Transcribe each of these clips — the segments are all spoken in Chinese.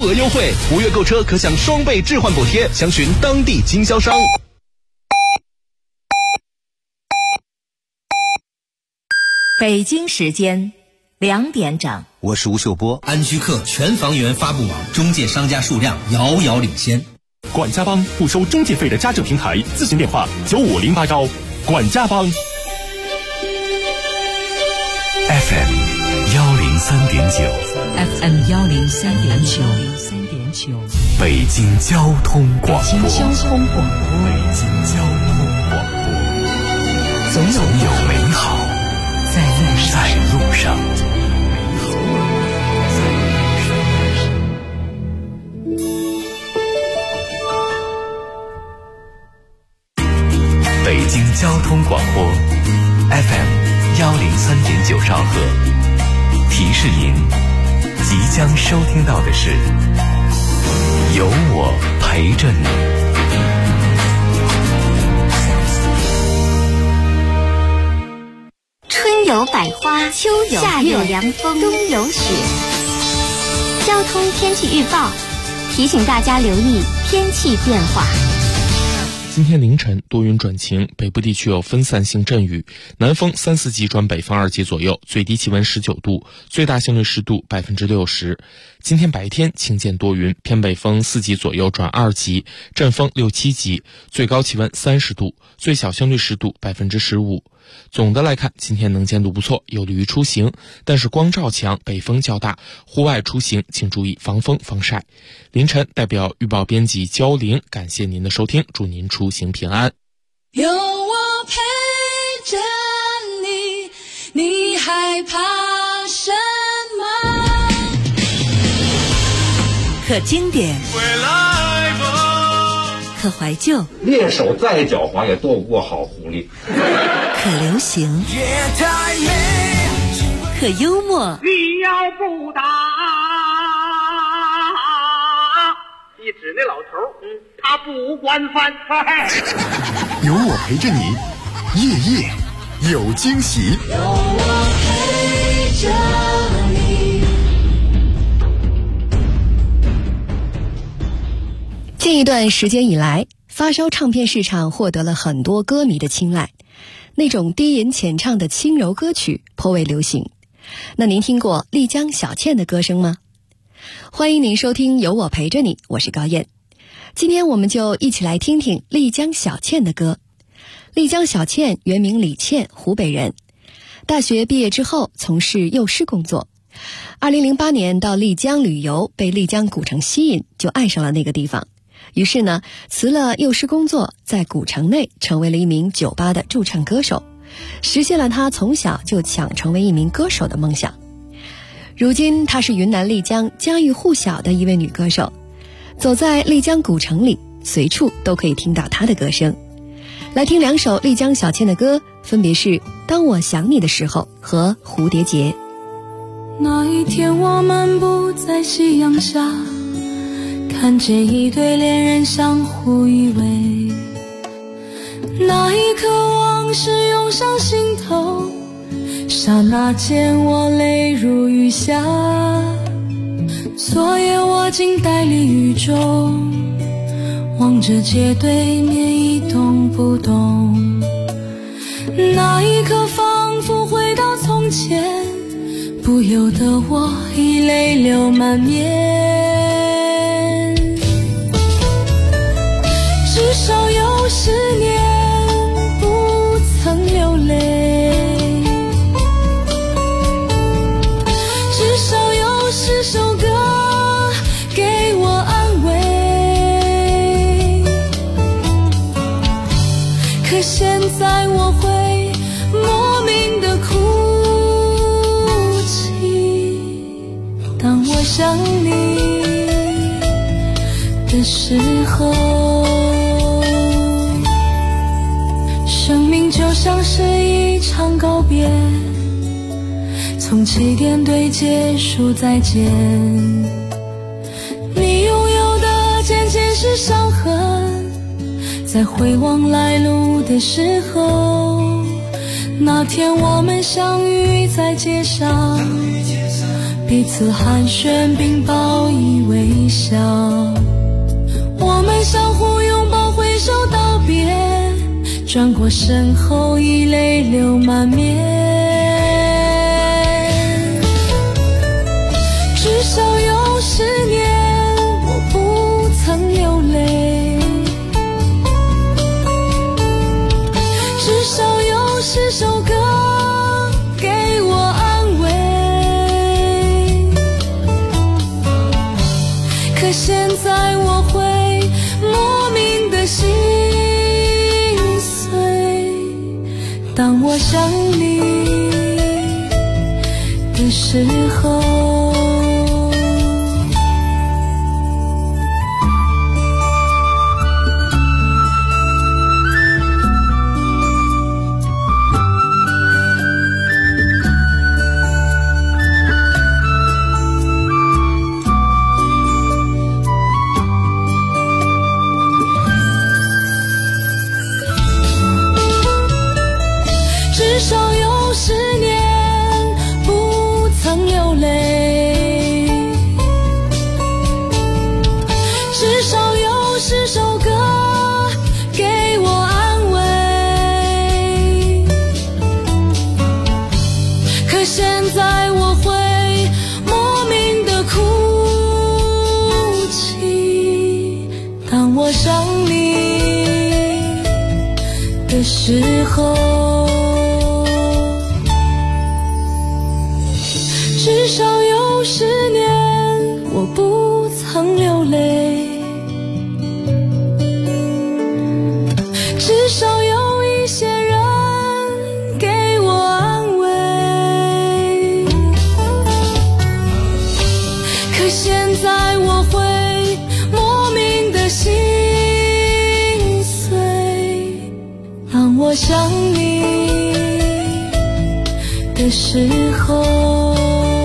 额优惠，5月购车可享双倍置换补贴，详询当地经销商。 北京时间2点整， 我是吴秀波。 安居客全房源发布网中介商家数量遥遥领先。 管家帮不收中介费的家政平台，咨询电话9508管家帮。 FM 103.9， 北京交通广播，总有美好在路上。北京交通广播 FM 103.9兆赫，提示您即将收听到的是有我陪着你。 春有百花，秋有夏有凉风，冬有雪。交通天气预报提醒大家留意天气变化。 今天凌晨多云转晴，北部地区有分散性阵雨，南风3、4级转北风2级左右，最低气温19度，最大相对湿度60%。今天白天晴间多云，偏北风4级左右转2级，阵风6、7级，最高气温30度，最小相对湿度15%。总的来看，今天能见度不错，有利于出行，但是光照强，北风较大，户外出行请注意防风防晒。凌晨代表预报编辑焦玲，感谢您的收听，祝您出行平安。 有我陪着你，你害怕什么？ 可经典，可怀旧， 猎手再狡猾也斗不过好狐狸。 可流行，可幽默。 你要不打，一指那老头，他不管饭菜。 有我陪着你，夜夜有惊喜。 有我陪着你。 近一段时间以来，发烧唱片市场获得了很多歌迷的青睐。那种低吟浅唱的轻柔歌曲颇为流行。那您听过丽江小倩的歌声吗？欢迎您收听有我陪着你，我是高燕。今天我们就一起来听听丽江小倩的歌。丽江小倩原名李倩，湖北人。大学毕业之后从事幼师工作。2008年到丽江旅游，被丽江古城吸引，就爱上了那个地方。于是呢，辞了幼师工作，在古城内成为了一名酒吧的驻唱歌手，实现了他从小就想成为一名歌手的梦想。如今她是云南丽江家喻户晓的一位女歌手，走在丽江古城里，随处都可以听到她的歌声。来听2首丽江小倩的歌，分别是《当我想你的时候》和《蝴蝶结》。 那一天我漫步在夕阳下，看见一对恋人相互依偎，那一刻往事涌上心头，刹那间我泪如雨下。昨夜我竟呆立雨中，望着街对面一动不动，那一刻仿佛回到从前，不由得我已泪流满面。至少有10年不曾流泪，至少有10首歌给我安慰。可现在我会莫名的哭泣，当我想你的时候。生命就像是一场告别，从起点对结束再见。你拥有的渐渐是伤痕，在回望来路的时候，那天我们相遇在街上，彼此寒暄并报以微笑。 身后已泪流满面，至少有10年我不曾流泪，至少有10首歌给我安慰，可现在我会莫名的心碎，当我想你的时候。至少有10年不曾流泪，至少有10首歌给我安慰，可现在我会莫名的哭泣，当我想你的时候。至少有10年我不曾流泪，至少有一些人给我安慰，可现在我会莫名的心碎，当我想你的时候。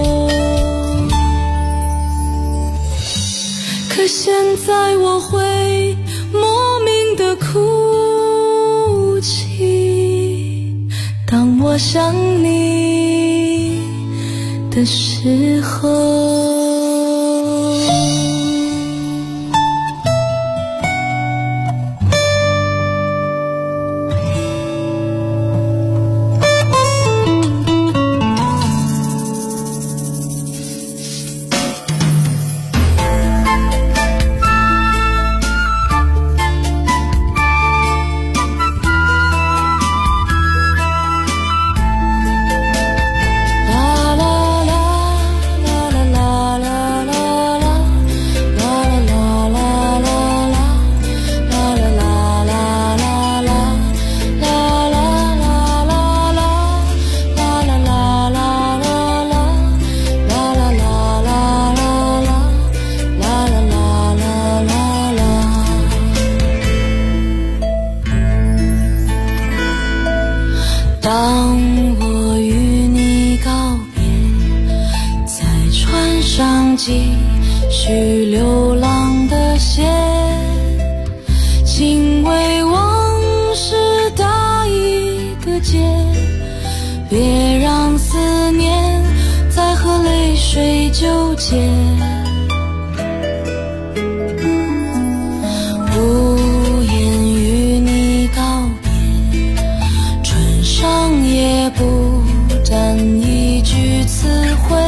可现在我会莫名的哭泣，当我想你的时候。当我与你告别，再穿上继续流浪的鞋，请为往事打一个结，别让思念再和泪水纠结。无言与你告别，唇上也不沾一句词汇，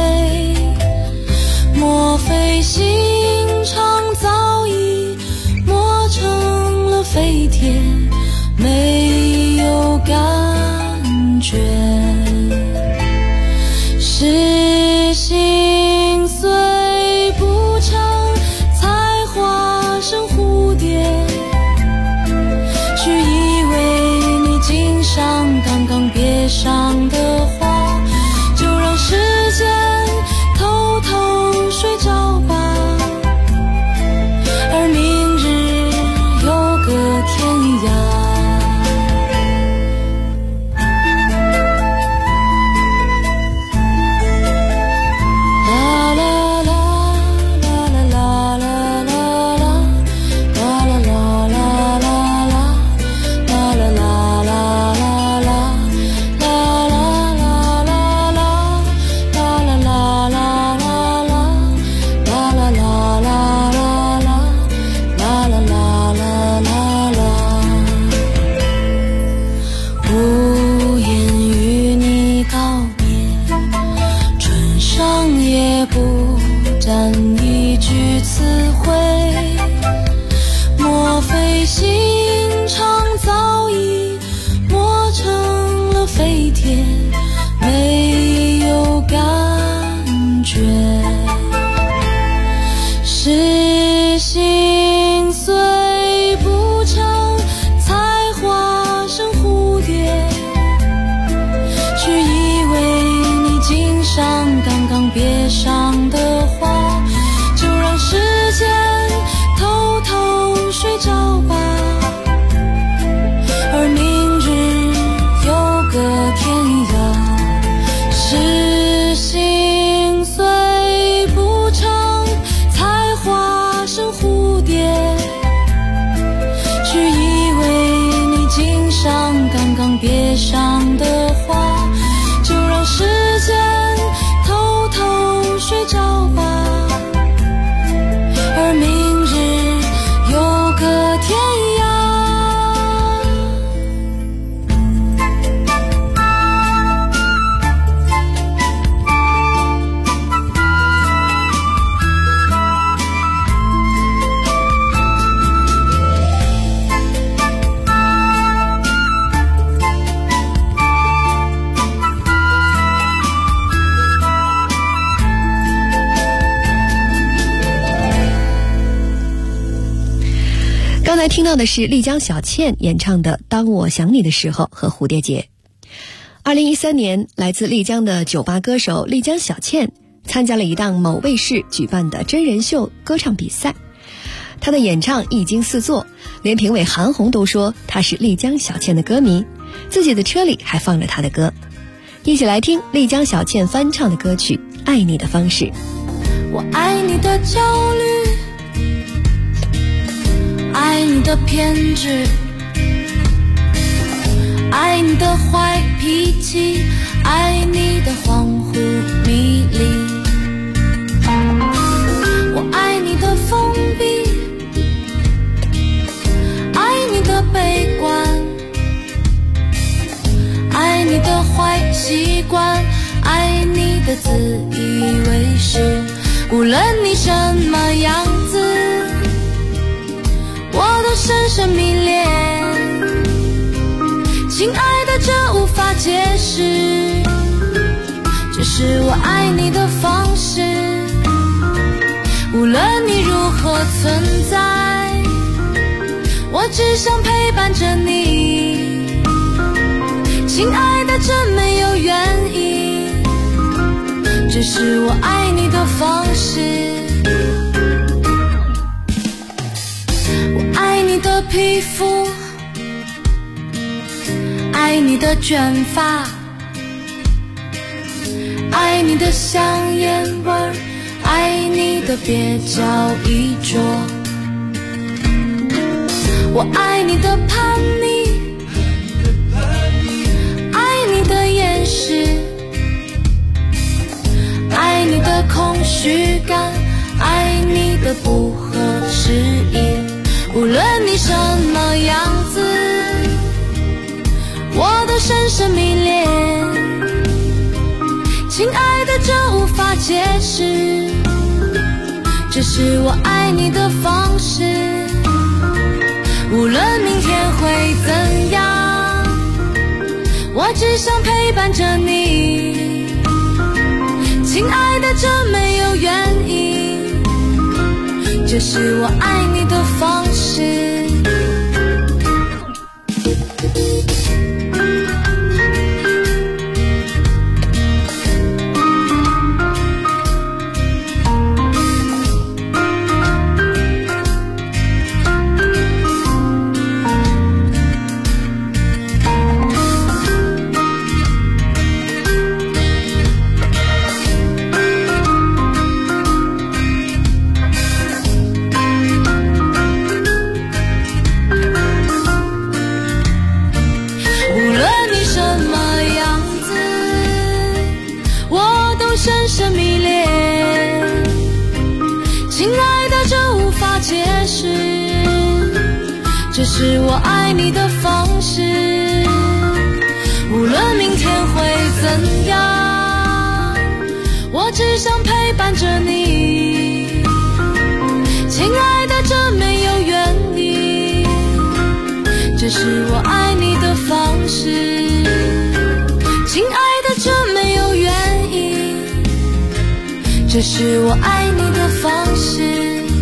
莫非心肠早已磨成了废铁，没有感觉，是心碎不成才化成蝴蝶，只以为你颈上刚刚别上的花，就让时间偷偷睡着吧，而明日有个天涯。 是心碎不长，才化成蝴蝶，只以为你颈上刚刚别上的花，就让时间偷偷睡着吧，而明日有个天涯。是心碎不长，才化成蝴蝶，只以为你颈上刚刚别上的花，就让时间偷偷睡着吧，而明日有个天涯。 刚才听到的是丽江小倩演唱的《当我想你的时候》和蝴蝶结。2013年，来自丽江的酒吧歌手丽江小倩参加了一档某卫视举办的真人秀歌唱比赛，她的演唱一经四座，连评委韩红都说她是丽江小倩的歌迷，自己的车里还放着她的歌。一起来听丽江小倩翻唱的歌曲《爱你的方式》。 我爱你的焦虑，爱你的偏执，爱你的坏脾气，爱你的恍惚迷离。我爱你的封闭，爱你的悲观，爱你的坏习惯，爱你的自以为是。无论你什么样子，我都深深迷恋，亲爱的，这无法解释，这是我爱你的方式。无论你如何存在，我只想陪伴着你，亲爱的，这没有原因，这是我爱你的方式。爱你的皮肤，爱你的卷发，爱你的香烟味儿，爱你的蹩脚衣着。我爱你的叛逆，爱你的掩饰，爱你的空虚感，爱你的不合时宜。无论你什么样子，我都深深迷恋，亲爱的，这无法解释，这是我爱你的方式。无论明天会怎样，我只想陪伴着你，亲爱的，这没有原因，这是我爱你的方式。深深迷恋，亲爱的，这无法解释，这是我爱你的方式。无论明天会怎样，我只想陪伴着你，亲爱的，这没有原因，这是我爱你的方式。亲爱的，这没有原因，这是我爱你的方式。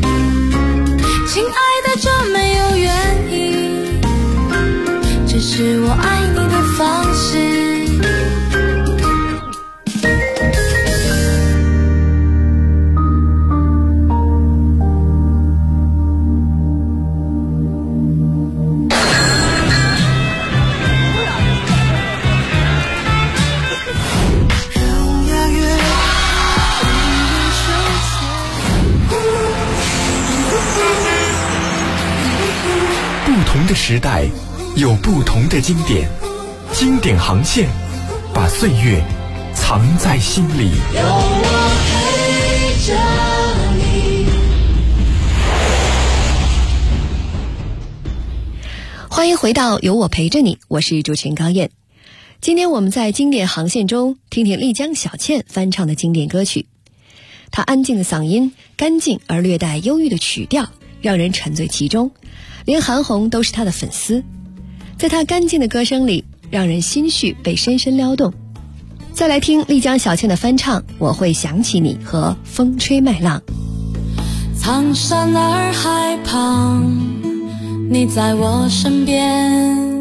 同的时代，有不同的经典。经典航线，把岁月藏在心里。 有我陪着你。 欢迎回到有我陪着你，我是主持人高燕。今天我们在经典航线中听听丽江小倩翻唱的经典歌曲。她安静的嗓音，干净而略带忧郁的曲调，让人沉醉其中，连韩红都是她的粉丝。在她干净的歌声里，让人心绪被深深撩动。再来听丽江小倩的翻唱《我会想起你》和《风吹麦浪》。 苍山洱海旁，你在我身边，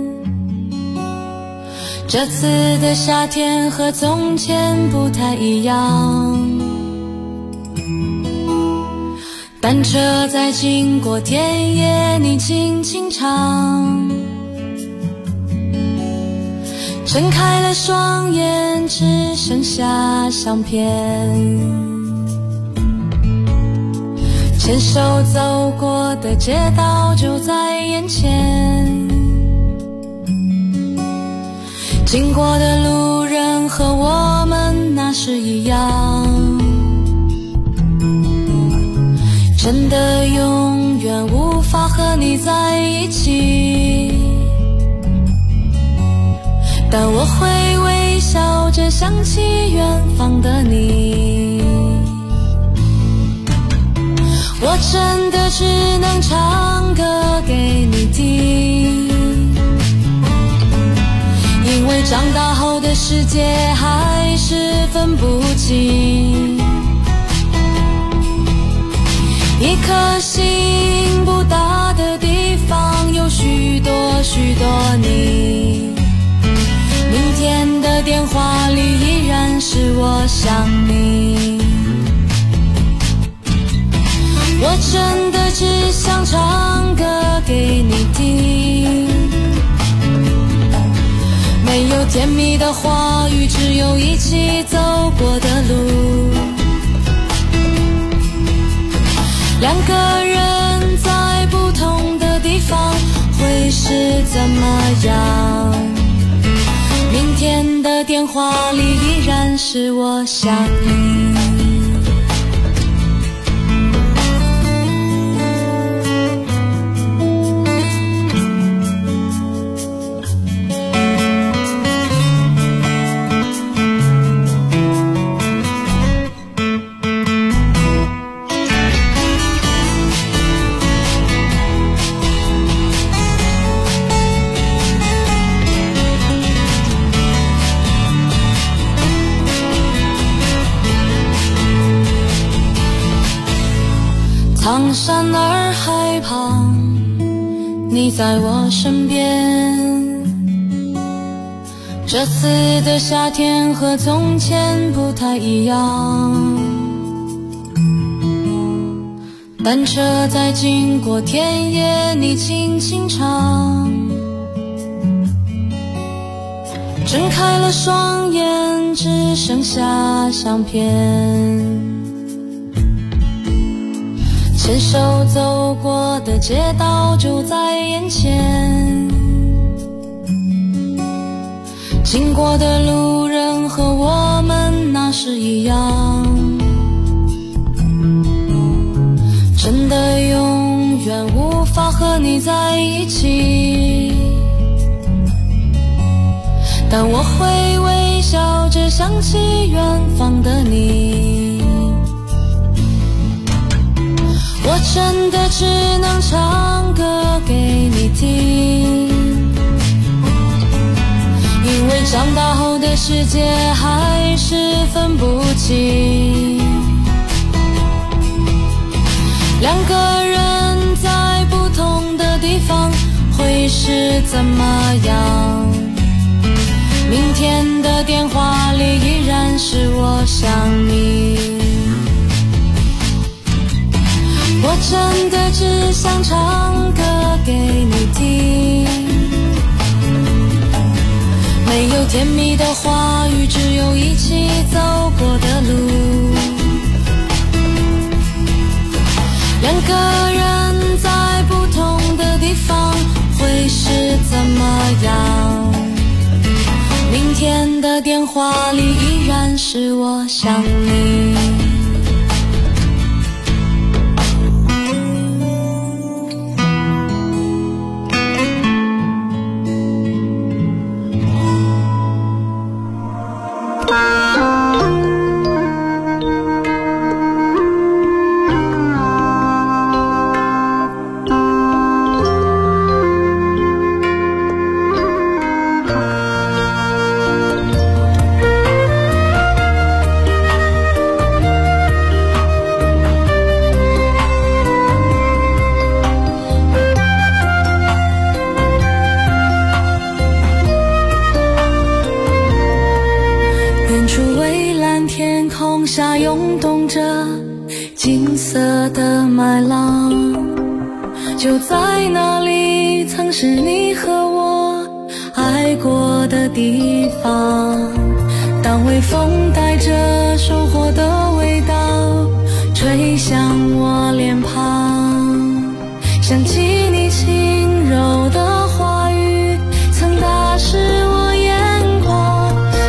这次的夏天和从前不太一样，单车在经过田野，你轻轻唱，睁开了双眼，只剩下相片，牵手走过的街道就在眼前，经过的路人和我们那是一样，真的永远无法和你在一起，但我会微笑着想起远方的你，我真的只能唱歌给你听，因为长大后的世界还是分不清，一颗心不大的地方有许多许多你，明天的电话里依然是我想你，我真的只想唱歌给你听，没有甜蜜的话语，只有一起走过的路，两个人在不同的地方会是怎么样，明天的电话里依然是我想你。苍山洱海旁，你在我身边，这次的夏天和从前不太一样，单车在经过田野，你轻轻唱，睁开了双眼，只剩下相片，牵手走过的街道就在眼前，经过的路人和我们那是一样，真的永远无法和你在一起，但我会微笑着想起远方的你，我真的只能唱歌给你听，因为长大后的世界还是分不清，两个人在不同的地方会是怎么样，明天的电话里依然是我想你，我真的只想唱歌给你听，没有甜蜜的话语，只有一起走过的路，两个人在不同的地方会你是怎么样？明天的电话里依然是我想你。下涌动着金色的麦浪，就在那里曾是你和我爱过的地方。当微风带着收获的味道吹向我脸庞，想起你轻柔的话语曾打湿我眼眶。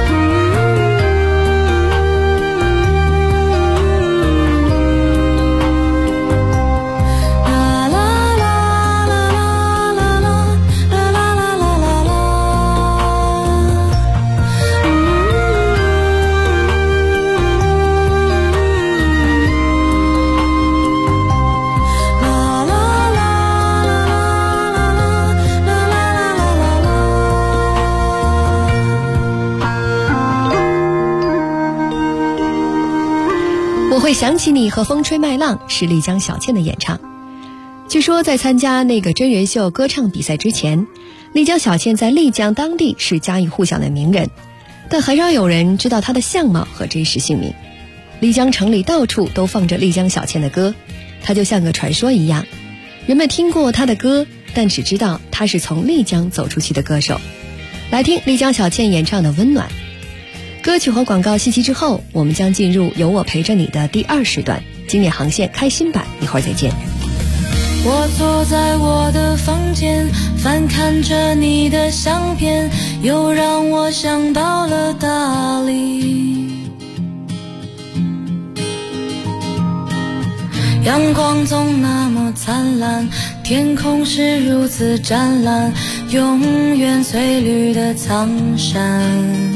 我会想起你和风吹麦浪是丽江小倩的演唱。据说在参加那个真人秀歌唱比赛之前，丽江小倩在丽江当地是家喻户晓的名人，但很少有人知道她的相貌和真实姓名。丽江城里到处都放着丽江小倩的歌，她就像个传说一样，人们听过她的歌，但只知道她是从丽江走出去的歌手。来听丽江小倩演唱的《温暖》。歌曲和广告信息之后，我们将进入有我陪着你的第2时段，经典航线开心版，一会儿再见。 我坐在我的房间，翻看着你的相片，又让我想到了大理。阳光总那么灿烂，天空是如此湛蓝，永远翠绿的苍山。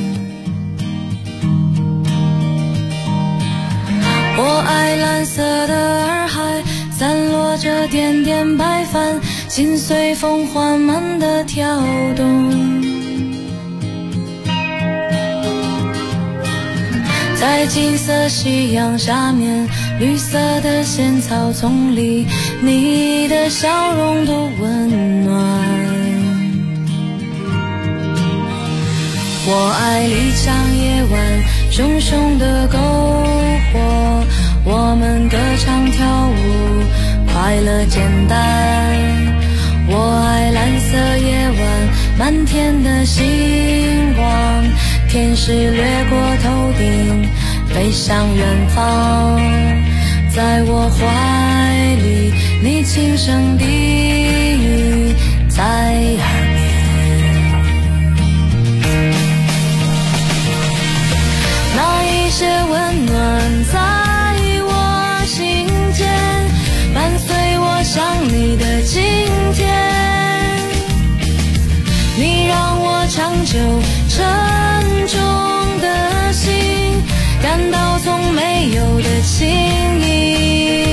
我爱蓝色的洱海，散落着点点白帆，心随风缓慢地跳动。在金色夕阳下面，绿色的仙草丛里，你的笑容多温暖。我爱丽江夜晚熊熊的篝火，我们歌唱跳舞，快乐简单。我爱蓝色夜晚满天的星光，天使掠过头顶，飞向远方。在我怀里，你轻声低语在耳边。那一些温暖在我心间，伴随我想你的今天。你让我长久沉重的心感到从没有的轻易。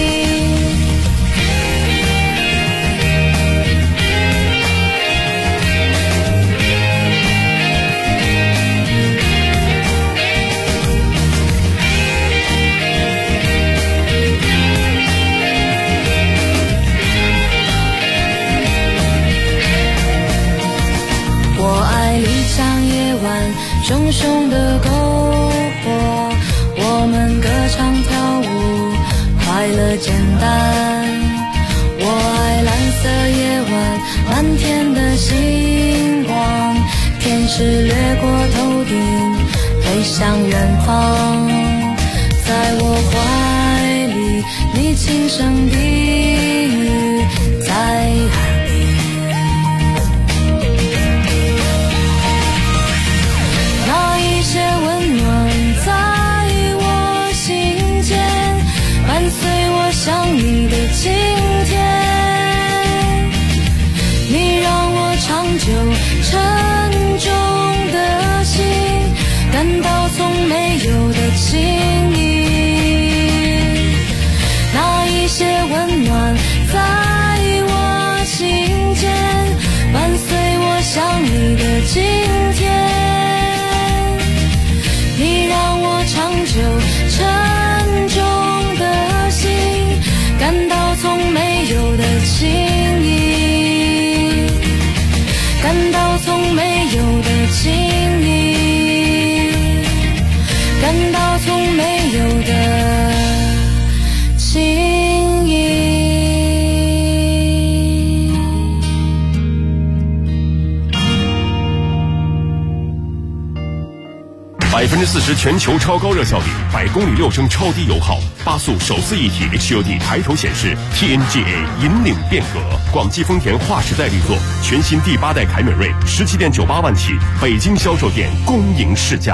熊熊的篝火，我们歌唱跳舞，快乐简单。我爱蓝色夜晚满天的星光，天使掠过头顶，飞向远方。在我怀里，你轻声低语在耳边。 情谊，那一些温暖在我心间，伴随我想你的今天，你让我长久沉重的心感到从没有的情谊，感到从没有的情谊，感到从没有的情谊。 40%全球超高热效率，100公里6升超低油耗，8速手自一体 HUD 抬头显示 ，TNGA 引领变革。广汽丰田划时代力作，全新第8代凯美瑞17.98万起，北京销售店公营试驾。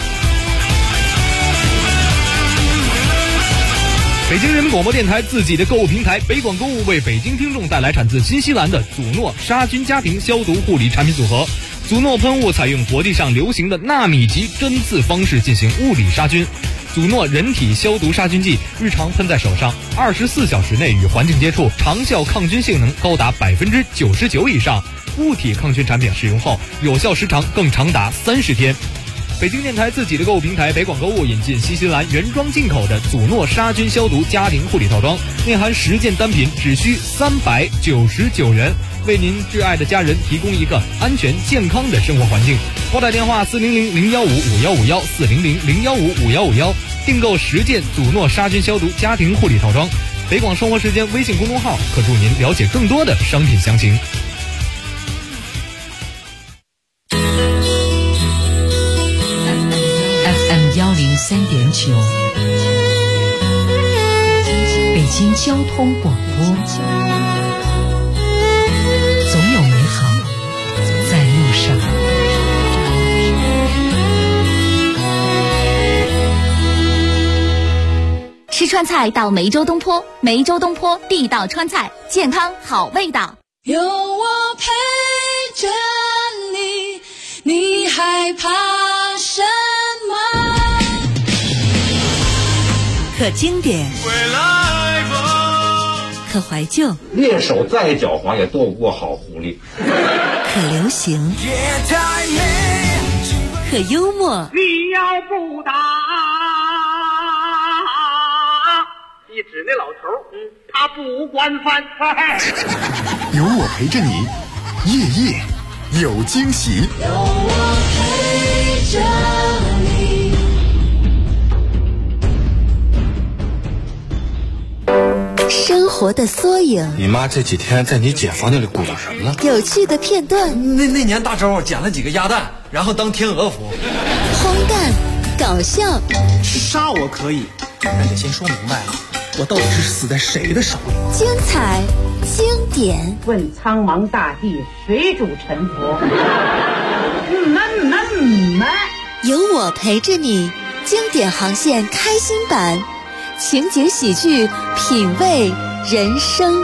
北京人民广播电台自己的购物平台北广购物为北京听众带来产自新西兰的祖诺杀菌家庭消毒护理产品组合。祖诺喷雾采用国际上流行的纳米级针刺方式进行物理杀菌。祖诺人体消毒杀菌剂日常喷在手上，24小时内与环境接触，长效抗菌性能高达99%以上。物体抗菌产品使用后，有效时长更长达30天。北京电台自己的购物平台北广购物引进新西兰原装进口的祖诺杀菌消毒家庭护理套装，内含10件单品，只需399元，为您挚爱的家人提供一个安全健康的生活环境。拨打电话400-015-5151 400-015-5151，订购10件祖诺杀菌消毒家庭护理套装。北广生活时间微信公众号可助您了解更多的商品详情。 103.9，北京交通广播，总有美好在路上。 吃川菜到梅州东坡，梅州东坡地道川菜，健康好味道。 有我陪着你，你害怕什么？ 可经典，可怀旧， 猎手再狡猾也斗不过好狐狸。 可流行，可幽默。 你要不打，一指那老头，他不惯犯。 有我陪着你，夜夜有惊喜。 有我陪着你。 生活的缩影， 你妈这几天在你姐房那里鼓捣什么呢？ 有趣的片段。 那年大周捡了几个鸭蛋，然后当天鹅服。 荒诞，搞笑。 杀我可以，但得先说明白了，我到底是死在谁的手里？ 精彩，经典。 问苍茫大地，谁主沉浮？ 有我陪着你，经典航线开心版。情景喜剧，品味人生。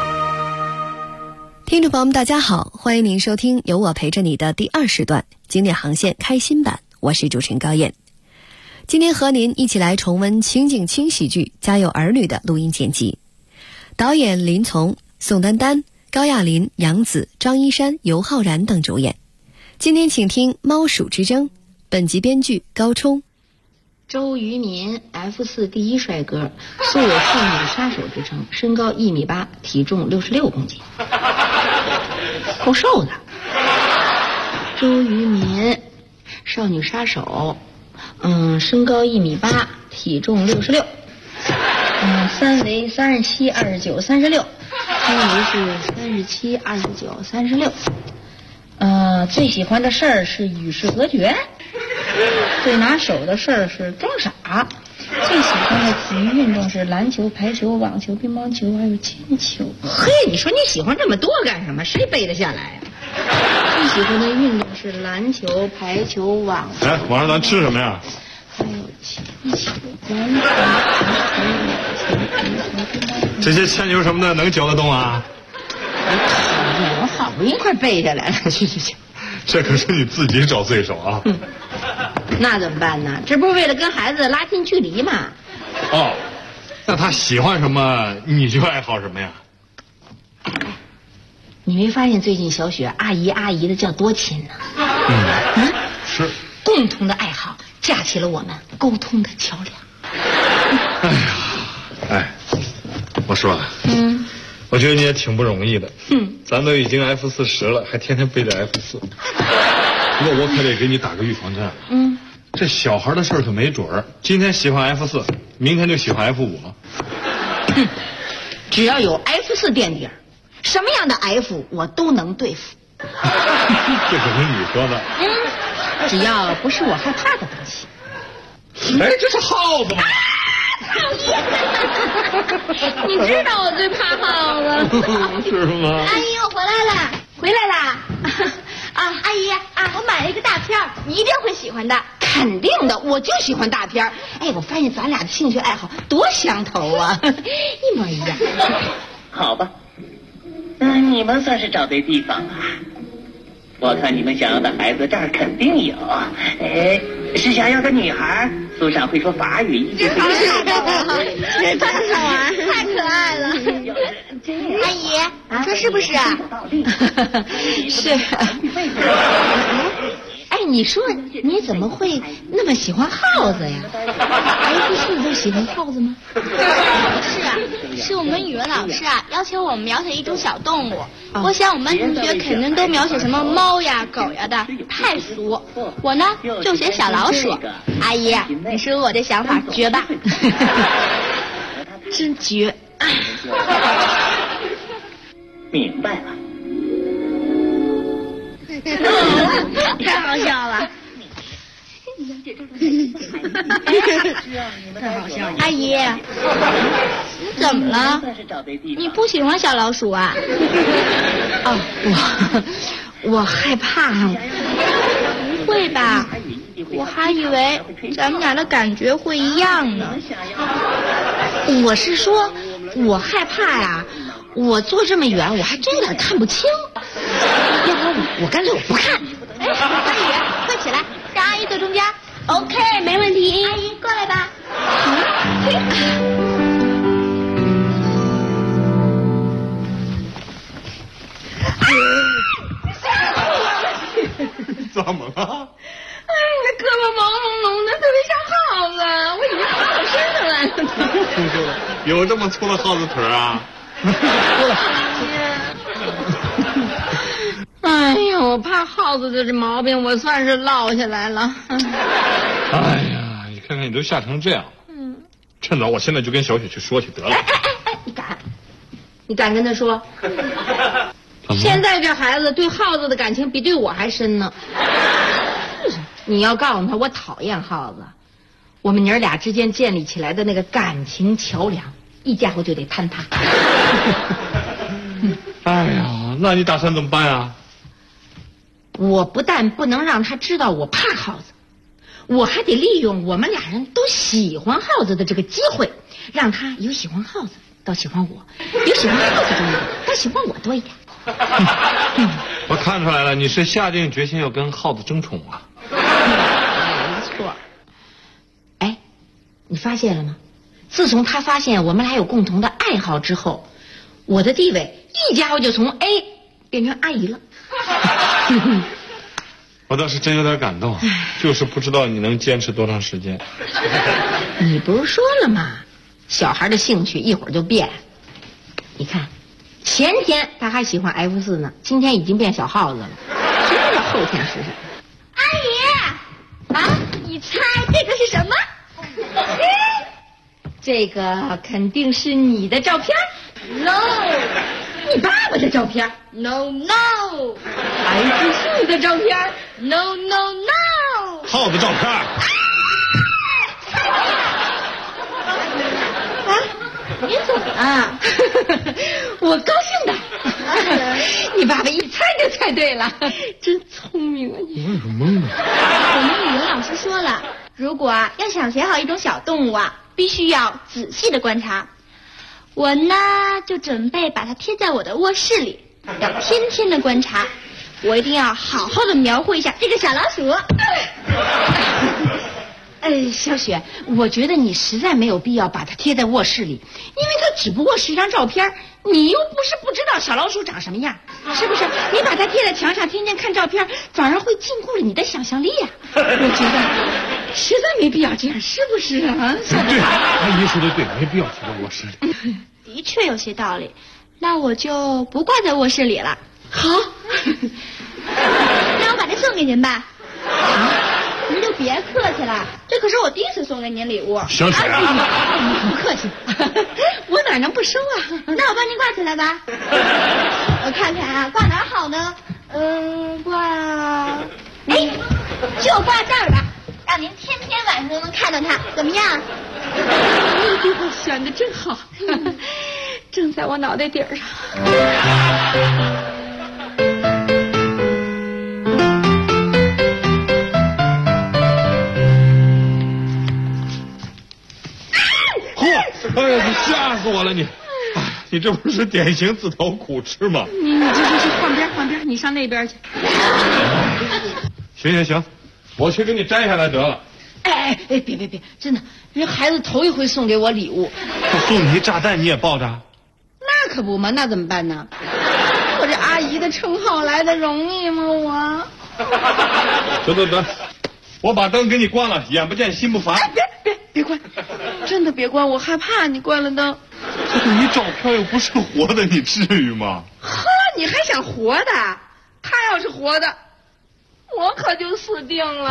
听众朋友们大家好，欢迎您收听由我陪着你的第2时段经典航线开心版，我是主持人高燕。今天和您一起来重温情景轻喜剧《家有儿女》的录音剪辑，导演林从、宋丹丹、高亚麟、杨紫、张一山、尤浩然等主演。今天请听《猫鼠之争》，本集编剧高冲。 周渝民 F4 第一帅哥，素有少女杀手之称，身高1.8米，体重66公斤，够瘦的。周渝民，少女杀手，身高1.8米，体重66，三围37、29、36，三围是37、29、36。最喜欢的事儿是与世隔绝。最拿手的事儿是装傻，最喜欢的体育运动是篮球、排球、网球、乒乓球还有铅球。嘿，你说你喜欢这么多干什么？谁背得下来呀？最喜欢的运动是篮球、排球、网球。 哎，晚上咱吃什么呀？ 还有铅球、篮球、排球、乒乓球。 这些铅球什么的能教得动啊？ 我好不容易快背下来了，去。 这可是你自己找罪受啊！ 那怎么办呢？这不是为了跟孩子拉近距离吗？ 哦，那他喜欢什么，你就爱好什么呀？ 你没发现最近小雪阿姨阿姨的叫多亲呢？ 是。 共同的爱好架起了我们沟通的桥梁。 我说，我觉得你也挺不容易的。咱都已经 F40了，还天天背着 F4。不过我可得给你打个预防针。这小孩的事儿可没准儿，今天喜欢 F4，明天就喜欢 F5了。 只要有 F4垫底儿，什么样的 F 我都能对付。 这可是你说的。 只要不是我害怕的东西。 这是耗子吗？ 你知道我最怕耗子。 是吗？ 阿姨，我回来啦！阿姨我买了一个大片，你一定会喜欢的。 肯定的，我就喜欢大片。我发现咱俩的兴趣爱好多相投啊，一模一样。 好吧，你们算是找对地方了。我看你们想要的孩子这儿肯定有。是想要个女孩，书上会说法语，一直会这真好玩，太可爱了。阿姨，你说是不是？ 是。你说你怎么会那么喜欢耗子呀？F4都喜欢耗子吗？ 是我们语文老师要求我们描写一种小动物。我想我们班同学肯定都描写什么猫呀、狗呀的，太俗。我呢就写小老鼠。阿姨，你说我这想法绝吧？ 真绝！ 明白了。 太好笑了！ 太好笑了！ 阿姨，你怎么了？你不喜欢小老鼠啊？ 我害怕。 不会吧？我还以为咱们俩的感觉会一样呢。 我是说，我害怕呀。我坐这么远，我还真有点看不清。要不我干脆我不看。 阿姨，快起来，让阿姨坐中间。OK， 没问题。阿姨，过来吧。 怎么了？ 我胳膊毛茸茸的，特别像耗子，我以为跑我身上来了。 有这么粗的耗子腿啊？ 哎呀，我怕耗子的这毛病，我算是落下来了。 哎呀，你看看你都吓成这样了。趁早，我现在就跟小雪去说去得了。 你敢跟他说？现在这孩子对耗子的感情比对我还深呢。你要告诉他我讨厌耗子，我们娘俩之间建立起来的那个感情桥梁，一家伙就得坍塌。 哎呀，那你打算怎么办啊？ 我不但不能让他知道我怕耗子，我还得利用我们俩人都喜欢耗子的这个机会，让他由喜欢耗子到喜欢我，由喜欢耗子多一点到喜欢我多一点。 我看出来了，你是下定决心要跟耗子争宠啊。 没错。你发现了吗？自从他发现我们俩有共同的爱好之后，我的地位一家伙就从 A 变成阿姨了。 我倒是真有点感动，就是不知道你能坚持多长时间。 你不是说了吗？小孩的兴趣一会儿就变。你看，前天他还喜欢 F4呢，今天已经变小耗子了，真是后天时尚。 阿姨，你猜这个是什么？ 这个肯定是你的照片。 No， 你爸爸的照片。 No， F4的照片。 No， 耗子照片。 你怎么了？我高兴的。你爸爸一猜就猜对了，真聪明啊你！ 我懵了。 我们语文老师说了，如果要想学好一种小动物必须要仔细的观察。我呢就准备把它贴在我的卧室里，要天天的观察。 我一定要好好的描绘一下这个小老鼠。 小雪，我觉得你实在没有必要把它贴在卧室里，因为它只不过是一张照片，你又不是不知道小老鼠长什么样，是不是？你把它贴在墙上，天天看照片，反而会禁锢了你的想象力呀。我觉得实在没必要这样，是不是啊？ 对，阿姨说的对，没必要贴在卧室里。 的确有些道理，那我就不挂在卧室里了。 好， 那我把它送给您吧。好，您就别客气了，这可是我第一次送给您礼物。 小雪啊，不客气，我哪能不收啊？ 那我帮您挂起来吧。我看看啊，挂哪儿好呢？就挂这儿吧，让您天天晚上都能看到它，怎么样？ 这个选的真好，正在我脑袋顶上。 哎呀，你吓死我了你！哎，你这不是典型自讨苦吃吗？ 你这换边，你上那边去。 行，我去给你摘下来得了。 哎，别，真的，人孩子头一回送给我礼物， 他送你炸弹你也抱着？ 那可不嘛，那怎么办呢？我这阿姨的称号来的容易吗？我。 得，我把灯给你关了，眼不见心不烦。 别关，真的别关，我害怕你关了灯。 这一照片又不是活的，你至于吗？ 呵，你还想活的？他要是活的，我可就死定了。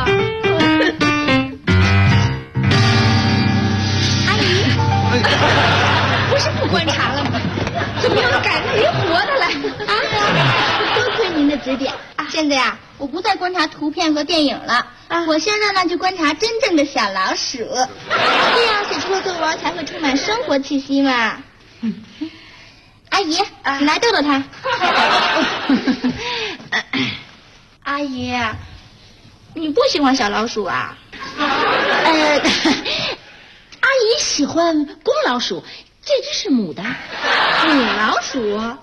阿姨，不是不观察了吗？怎么又改成没活的了？多亏您的指点，现在呀，我不再观察图片和电影了。我现在呢就观察真正的小老鼠，这样写出的作文才会充满生活气息嘛。阿姨，你来逗逗他。阿姨，你不喜欢小老鼠啊？ 阿姨喜欢公老鼠，这只是母的。 母老鼠啊？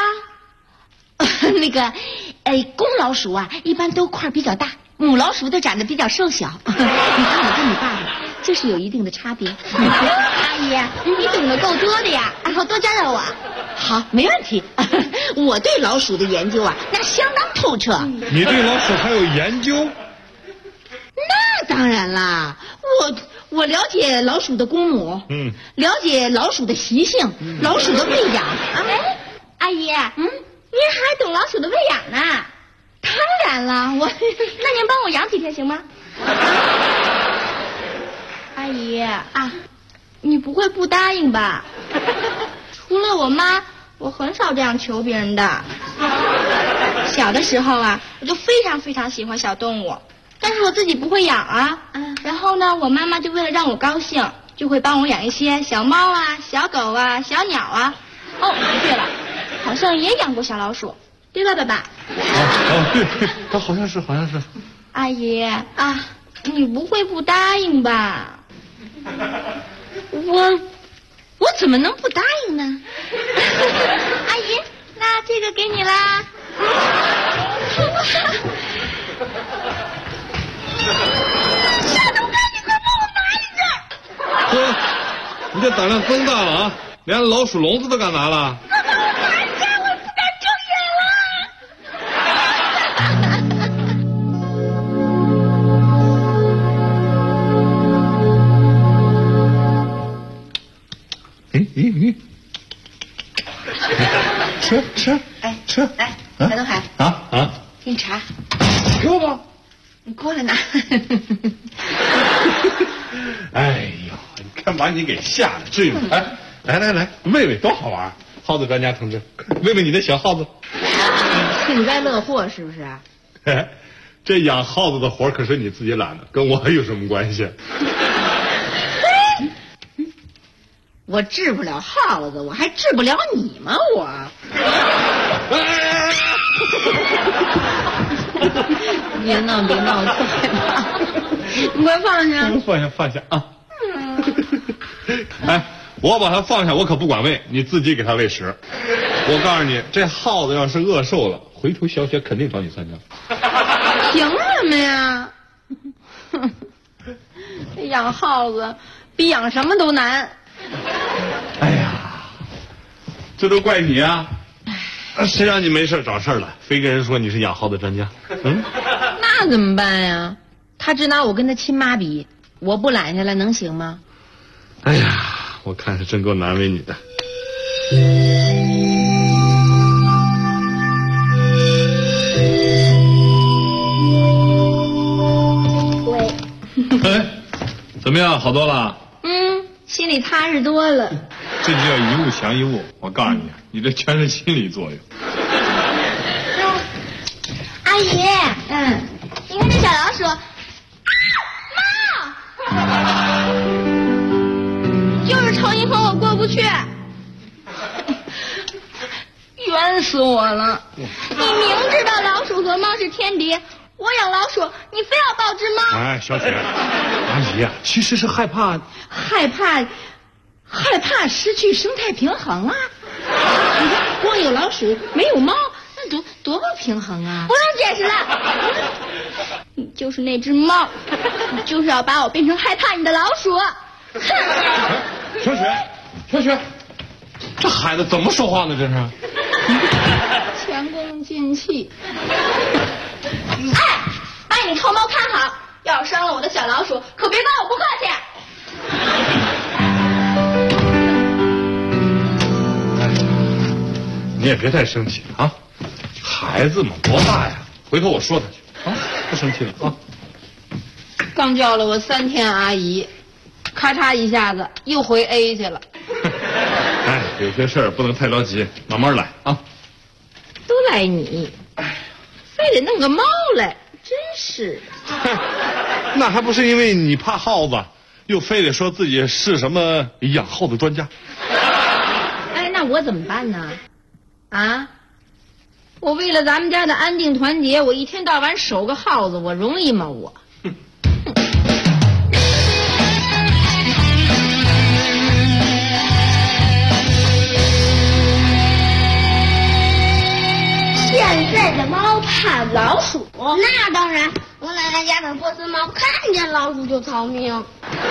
那个，公老鼠啊，一般都块比较大。母老鼠都长得比较瘦小，你看我跟你爸爸就是有一定的差别。 阿姨，你懂得够多的呀，然后多教教我。 好，没问题。我对老鼠的研究啊，那相当透彻。 你对老鼠还有研究？ 那当然啦，我了解老鼠的公母，了解老鼠的习性，老鼠的喂养。 阿姨，您还懂老鼠的喂养呢？当然了，那您帮我养几天行吗？阿姨你不会不答应吧？除了我妈，我很少这样求别人的。小的时候啊，我就非常非常喜欢小动物，但是我自己不会养啊。然后呢，我妈妈就为了让我高兴，就会帮我养一些小猫啊、小狗啊、小鸟啊。哦，对了，好像也养过小老鼠。对吧，爸爸？ 对，他好像是。 阿姨你不会不答应吧？ 我怎么能不答应呢？ 阿姨，那这个给你啦。夏东哥，你快帮我拿一个！ 你这胆量增大了啊，连老鼠笼子都敢拿了。吃，吃， 来，白东海给你茶， 给我吧， 你过来拿。 哎呦，你看把你给吓的，至于吗？来，喂喂，多好玩！耗子专家同志，喂喂你的小耗子。 幸灾乐祸是不是？ 这养耗子的活可是你自己揽的，跟我有什么关系？ 我治不了耗子，我还治不了你吗？我。别闹，快吧！你快放下！ 放下啊！我把它放下，我可不管喂，你自己给它喂食。我告诉你，这耗子要是饿瘦了， 回头小雪肯定找你算账。 凭什么呀？这养耗子比养什么都难。 哎呀，这都怪你啊！谁让你没事找事了，非跟人说你是养耗子专家？ 那怎么办呀？他只拿我跟他亲妈比，我不揽下来能行吗？ 哎呀，我看是真够难为你的。 喂。 哎，怎么样？好多了？ 心里踏实多了。 这就叫一物降一物。我告诉你，你这全是心理作用。 阿姨，你看这小老鼠，妈，就是瞅你和我过不去， 冤死我了！ 你明知道老鼠和猫是天敌，我养老鼠，你非要抱只猫。 哎，小雪，阿姨啊，其实是害怕失去生态平衡啊！你看，光有老鼠没有猫，那多不平衡啊！ 不用解释了，你就是那只猫，你就是要把我变成害怕你的老鼠。哼！ 小雪，这孩子怎么说话呢？这是前功尽弃。 哎，把你臭猫看好，要是伤了我的小老鼠，可别怪我不客气。 你也别太生气啊，孩子嘛，多大呀？回头我说他去啊，不生气了啊。 刚叫了我3天阿姨，咔嚓一下子又回 A 去了。 哎，有些事儿不能太着急，慢慢来啊。 都赖你，非得弄个猫来，真是。 那还不是因为你怕耗子，又非得说自己是什么养耗子专家。 哎，那我怎么办呢？啊！我为了咱们家的安定团结，我一天到晚守个耗子，我容易吗？我。 现在的猫怕老鼠，那当然，我奶奶家的波斯猫看见老鼠就逃命。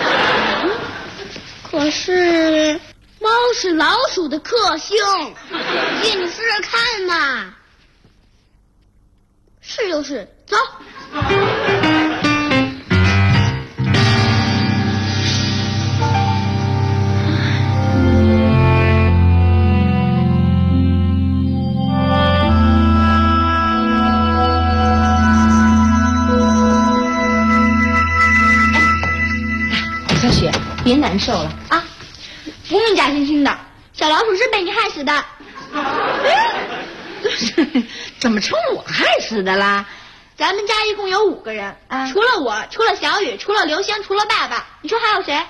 可是。猫是老鼠的克星，信你试试看嘛。是就是，走。 小雪，别难受了啊。 不用假惺惺的，小老鼠是被你害死的。 怎么成我害死的啦？ 咱们家一共有5个人，除了我，除了小雨，除了刘星，除了爸爸，你说还有谁？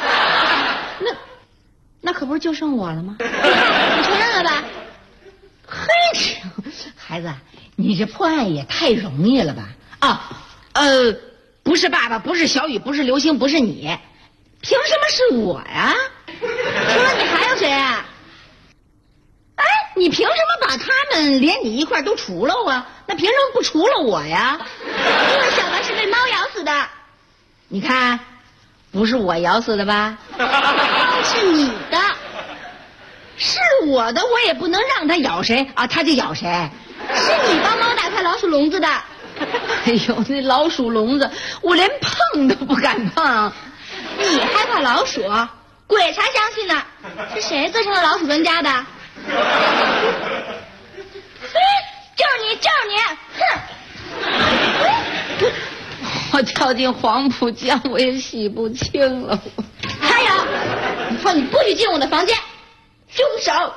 那可不是就剩我了吗？ 你承认了吧？ 嘿，孩子，你这破案也太容易了吧？不是爸爸，不是小雨，不是刘星，不是你，凭什么是我呀？ 除了你还有谁啊？ 哎，你凭什么把他们连你一块都除了啊？那凭什么不除了我呀？ 因为小的是被猫咬死的。 你看，不是我咬死的吧？ 是你的。 是我的，我也不能让它咬谁啊，它就咬谁。 是你帮猫打开老鼠笼子的。 哎呦，那老鼠笼子我连碰都不敢碰。 你害怕老鼠？鬼才相信呢！是谁做成了老鼠专家的？就是你，就是你！ 哼！我跳进黄浦江，我也洗不清了。 还有，以后你不许进我的房间，凶手！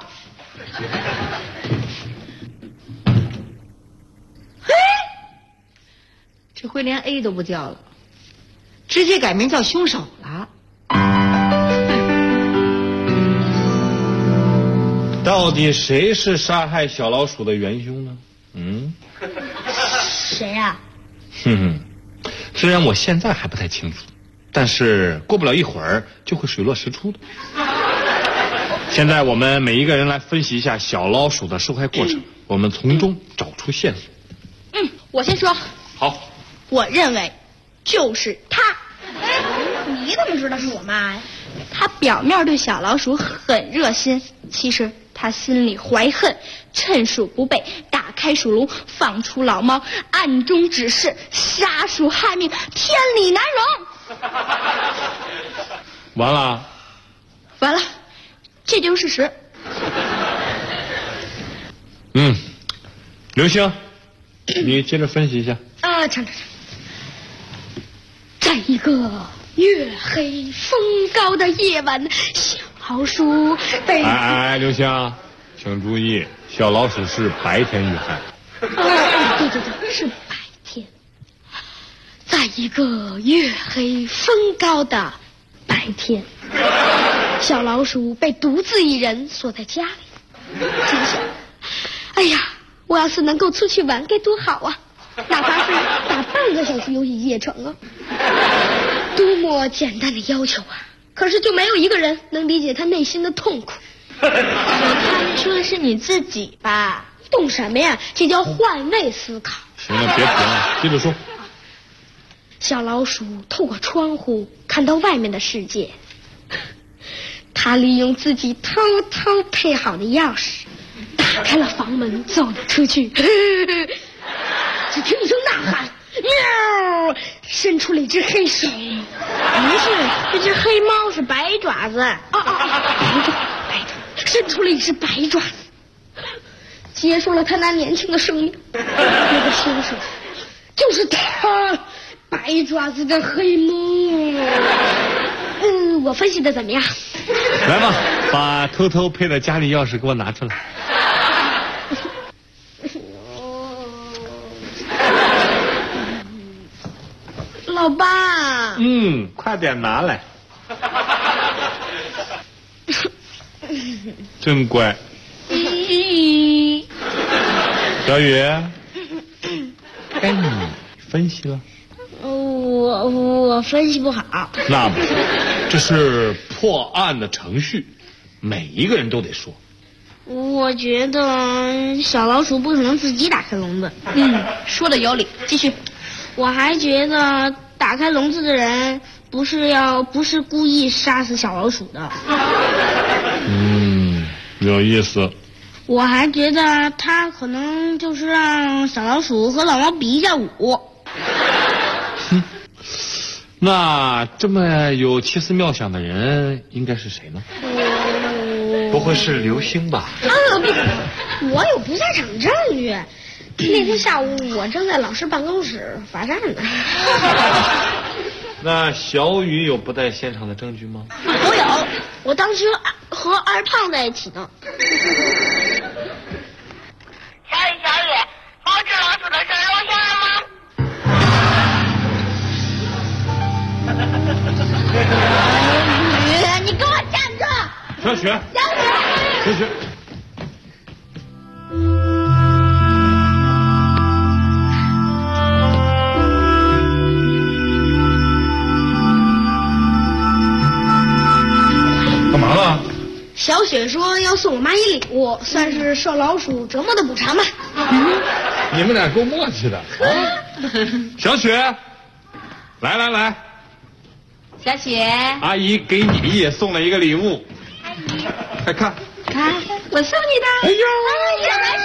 嘿，这回连 A 都不叫了，直接改名叫凶手了。 到底谁是杀害小老鼠的元凶呢？ 谁呀？ 虽然我现在还不太清楚，但是过不了一会儿就会水落石出的。 现在我们每一个人来分析一下小老鼠的受害过程，我们从中找出线索。 我先说。 好。 我认为就是他。 你怎么知道是我妈呀？ 他表面对小老鼠很热心，其实他心里怀恨，趁鼠不备，打开鼠笼，放出老猫，暗中指示，杀鼠害命，天理难容。 完了。 完了，这就是事实。 刘星，你接着分析一下。 唱。在一个月黑风高的夜晚，小老鼠被…… 刘星，请注意，小老鼠是白天遇害。 对，是白天。在一个月黑风高的白天，小老鼠被独自一人锁在家里。心想：哎呀，我要是能够出去玩该多好啊！哪怕是打半个小时游戏也成啊！多么简单的要求啊！可是就没有一个人能理解他内心的痛苦。 我看说的是你自己吧？ 懂什么呀？这叫换位思考。 行了，别贫了，接着说。 小老鼠透过窗户看到外面的世界，他利用自己偷偷配好的钥匙打开了房门，走了出去。只听一声呐喊，喵！伸出了一只黑手。 不是，这只黑猫是白爪子。白爪，伸出了一只白爪子，结束了他那年轻的生命。那个凶手就是他，白爪子的黑猫。我分析的怎么样？ 来吧，把偷偷配的家里钥匙给我拿出来。 老爸。 快点拿来。真乖。小雨，该你分析了。 我分析不好。 那不行，这是破案的程序，每一个人都得说。 我觉得小老鼠不可能自己打开笼子。 说的有理，继续。 我还觉得打开笼子的人不是故意杀死小老鼠的。 有意思。 我还觉得他可能就是让小老鼠和老猫比一下武。 那这么有奇思妙想的人应该是谁呢？ 不会是刘星吧？ 我有不在场证据。那天下午我正在老师办公室罚站呢。 那小雨有不在现场的证据吗？ 我有，我当时和二胖在一起呢。 小雨，猫吃老鼠的事露馅了吗？ 你给我站住！ 小雪，小雪。干嘛了？ 小雪说要送我妈一礼物，算是受老鼠折磨的补偿吧。 你们俩够默契的啊！小雪，来， 小雪， 阿姨给你也送了一个礼物。 阿姨， 快看， 我送你的。 哎呦， 小老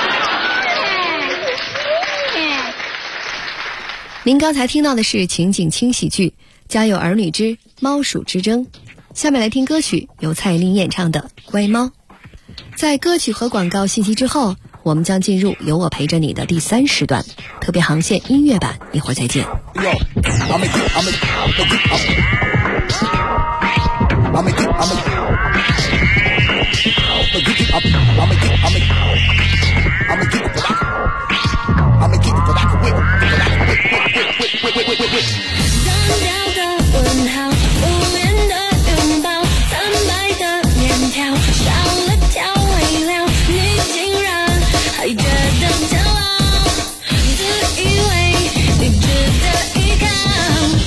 鼠。 您刚才听到的是情景轻喜剧《家有儿女之猫鼠之争》。下面来听歌曲，由蔡依林演唱的《乖猫》。在歌曲和广告信息之后，我们将进入有我陪着你的第3时段特别航线音乐版，一会儿再见。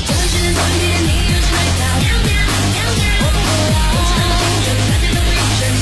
我不老，我不老，我不老，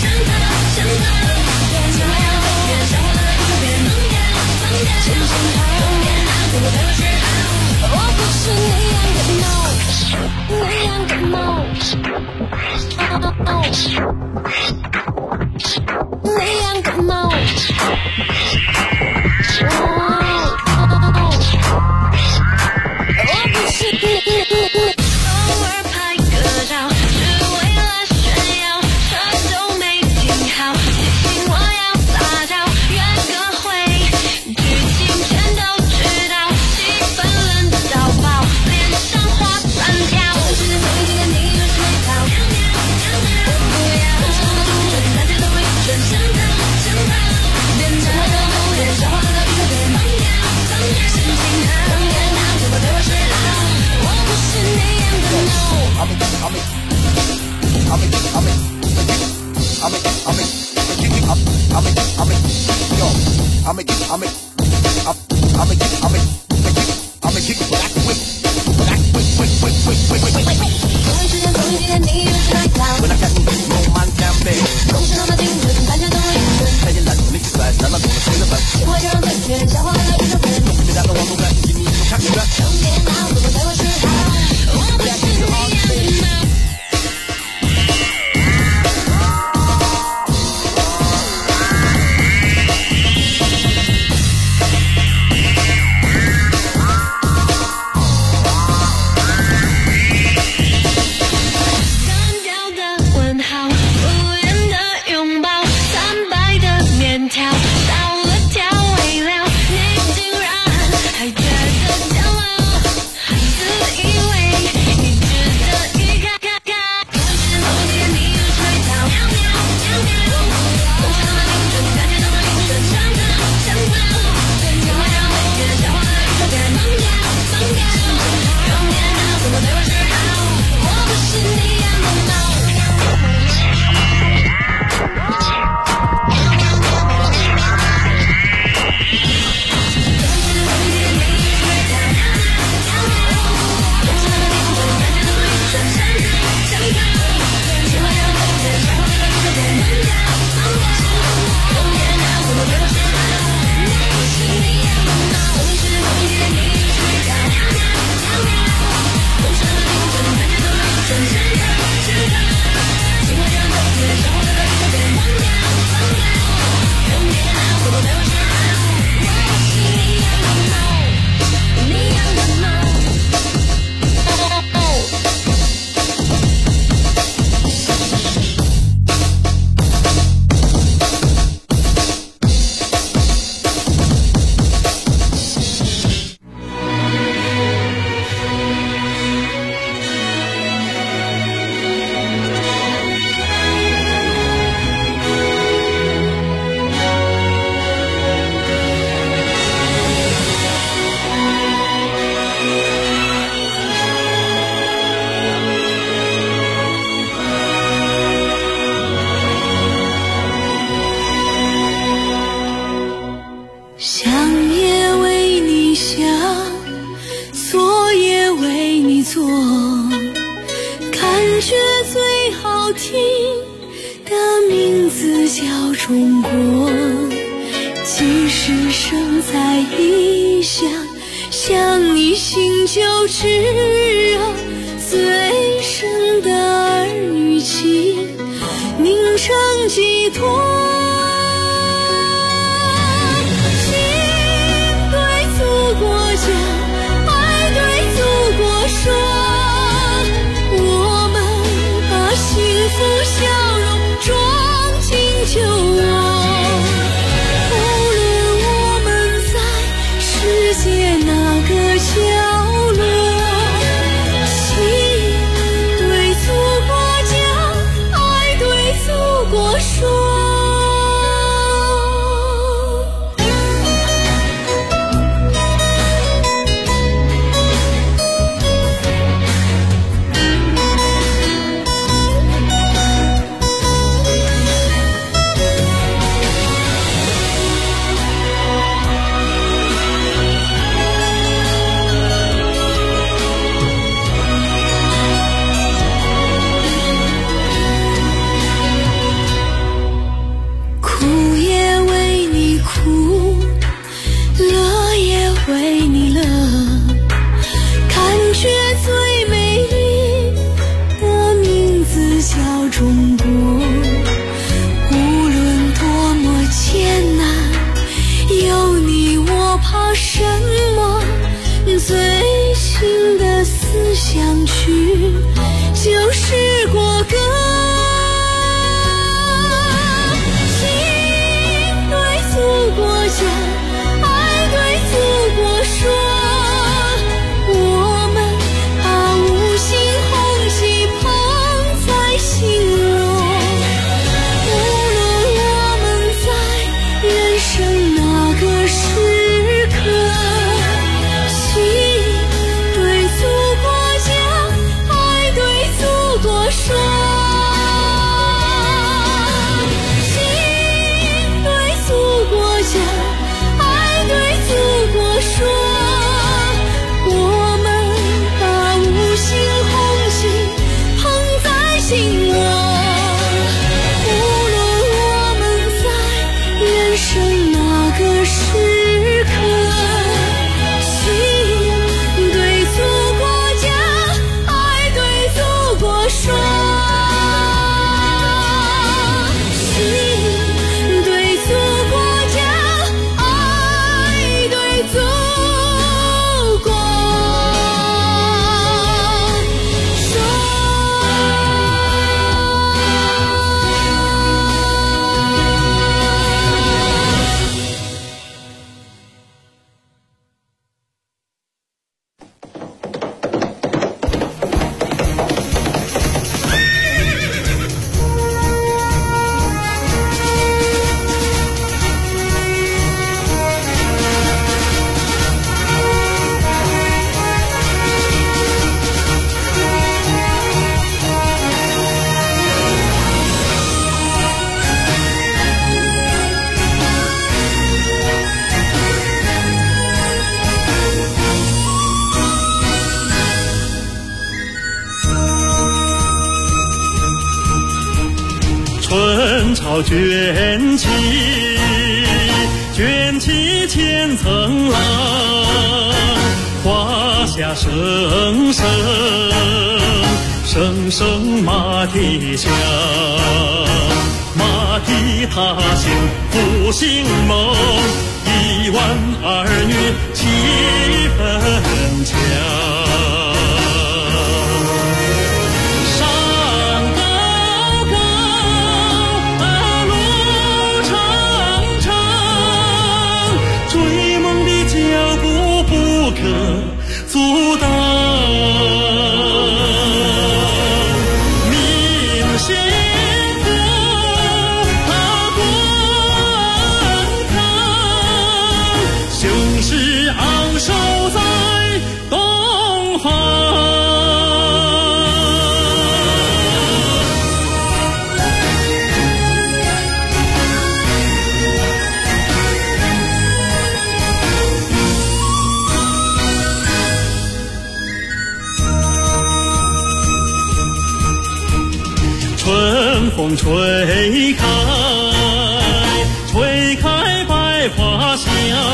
中国，即使生在异乡，想你心就炙热，最深的儿女情凝成寄托。心对祖国讲，爱对祖国说，我们把幸福笑容装进酒窝。无论我们在世界哪个角落，心对祖国讲，爱对祖国说。 怕什么？最新的思想曲就是国歌。心对祖国讲，爱对祖国说，我们把五星红旗捧在心窝。无论我们在人生哪个时刻，心对祖国讲，爱对祖国说。 春潮卷起，卷起千层浪，华夏声声，声声马蹄响，马蹄踏行复兴梦，1万儿女气氛强。阻挡明星歌滚烫，雄狮昂首在东方。春风吹开，吹开百花香，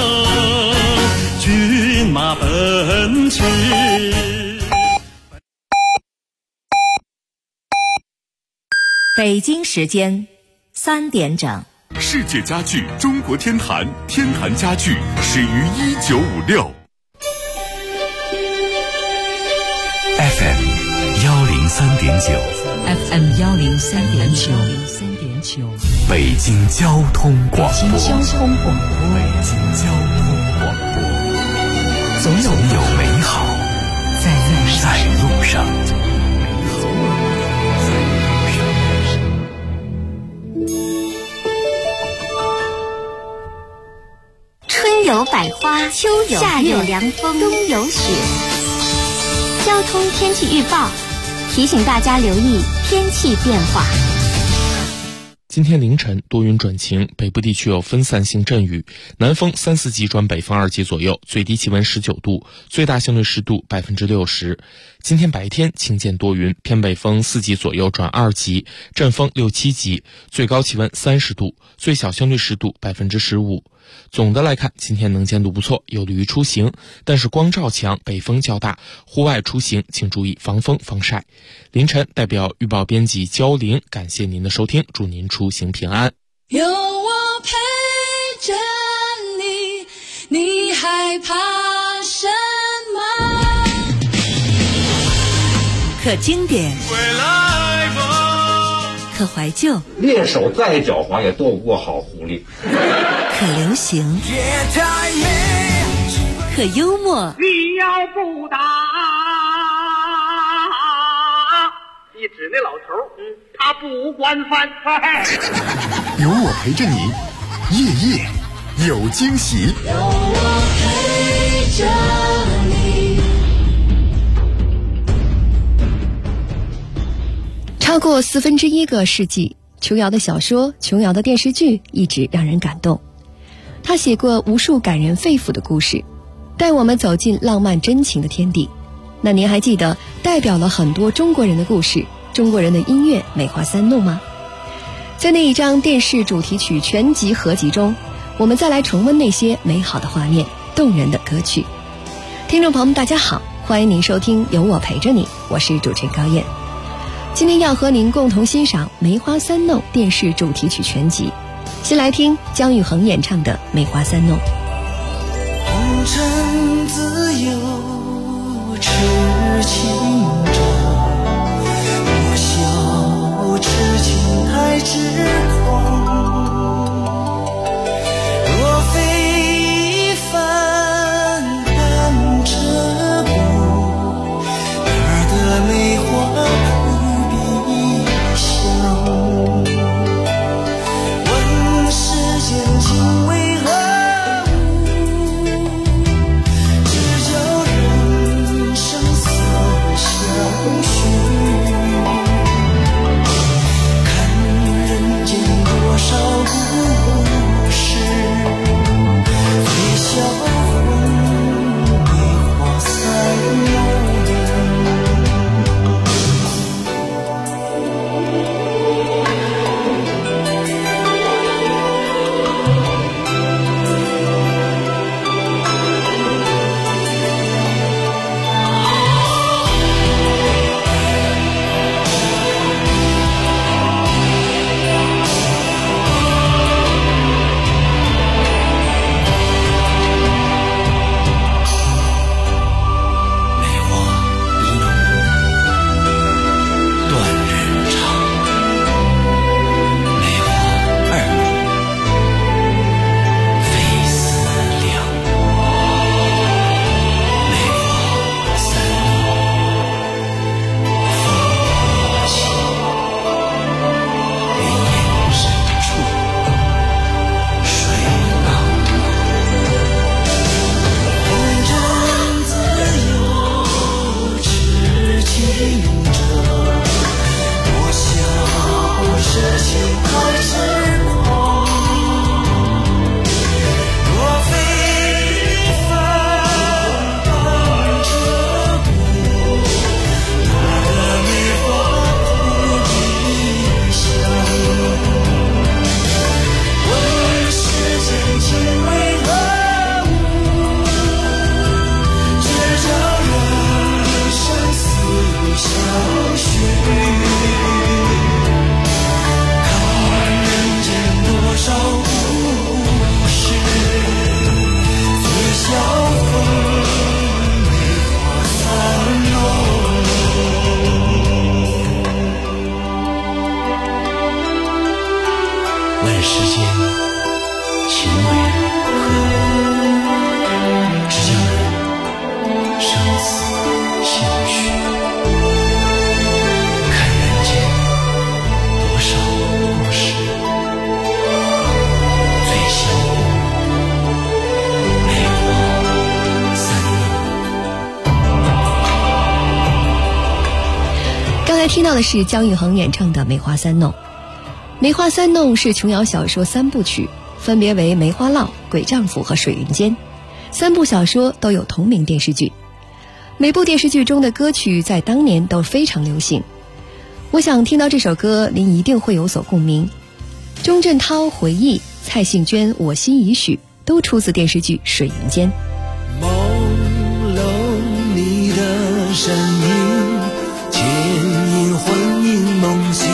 骏马奔驰。 北京时间3点整。 世界家具中国天坛，天坛家具始于1956。 FM 103.9 FM 103.9， 北京交通广播。 北京交通广播。 北京交通广播。 总有美好在路上。 春有百花，秋有夏有凉风，冬有雪。交通天气预报提醒大家留意天气变化。 今天凌晨多云转晴，北部地区有分散性阵雨，南风3、4级转北风2级左右，最低气温19度，最大相对湿度60%。今天白天晴间多云，偏北风4级左右转2级，阵风6、7级，最高气温30度，最小相对湿度15%。总的来看，今天能见度不错，有利于出行，但是光照强，北风较大，户外出行请注意防风防晒。凌晨代表预报编辑焦玲，感谢您的收听，祝您出行平安。 有我陪着你，你害怕什么？ 可经典，可怀旧， 猎手再狡猾也斗不过好狐狸。 可流行，可幽默。 你要不打，你指那老头，他不惯犯。 有我陪着你，夜夜有惊喜。 有我陪着你。 超过1/4个世纪，琼瑶的小说、琼瑶的电视剧一直让人感动。她写过无数感人肺腑的故事，带我们走进浪漫真情的天地。那您还记得代表了很多中国人的故事、中国人的音乐《梅花三弄》吗？在那一张电视主题曲全集合集中，我们再来重温那些美好的画面、动人的歌曲。听众朋友们大家好，欢迎您收听有我陪着你，我是主持人高燕。今天要和您共同欣赏《梅花三弄》电视主题曲全集。先来听姜育恒演唱的《梅花三弄》。 红尘自由痴情者，我笑痴情太痴狂。若非凡看这部哪的梅花扑鼻香，问世间情为何听到的是姜育恒演唱的《梅花三弄》。《梅花三弄》是琼瑶小说3部曲，分别为《梅花烙》、《鬼丈夫》和《水云间》。3部小说都有同名电视剧，每部电视剧中的歌曲在当年都非常流行。我想听到这首歌，您一定会有所共鸣。钟镇涛《回忆》，蔡幸娟《我心已许》都出自电视剧《水云间》。 朦胧你的身影，牵引魂萦梦醒，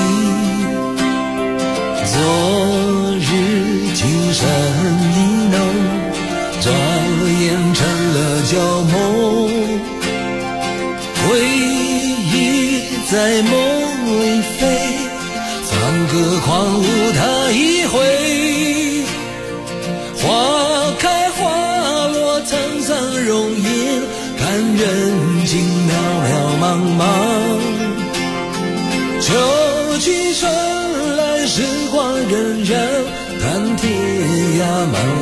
昨日今生已能转眼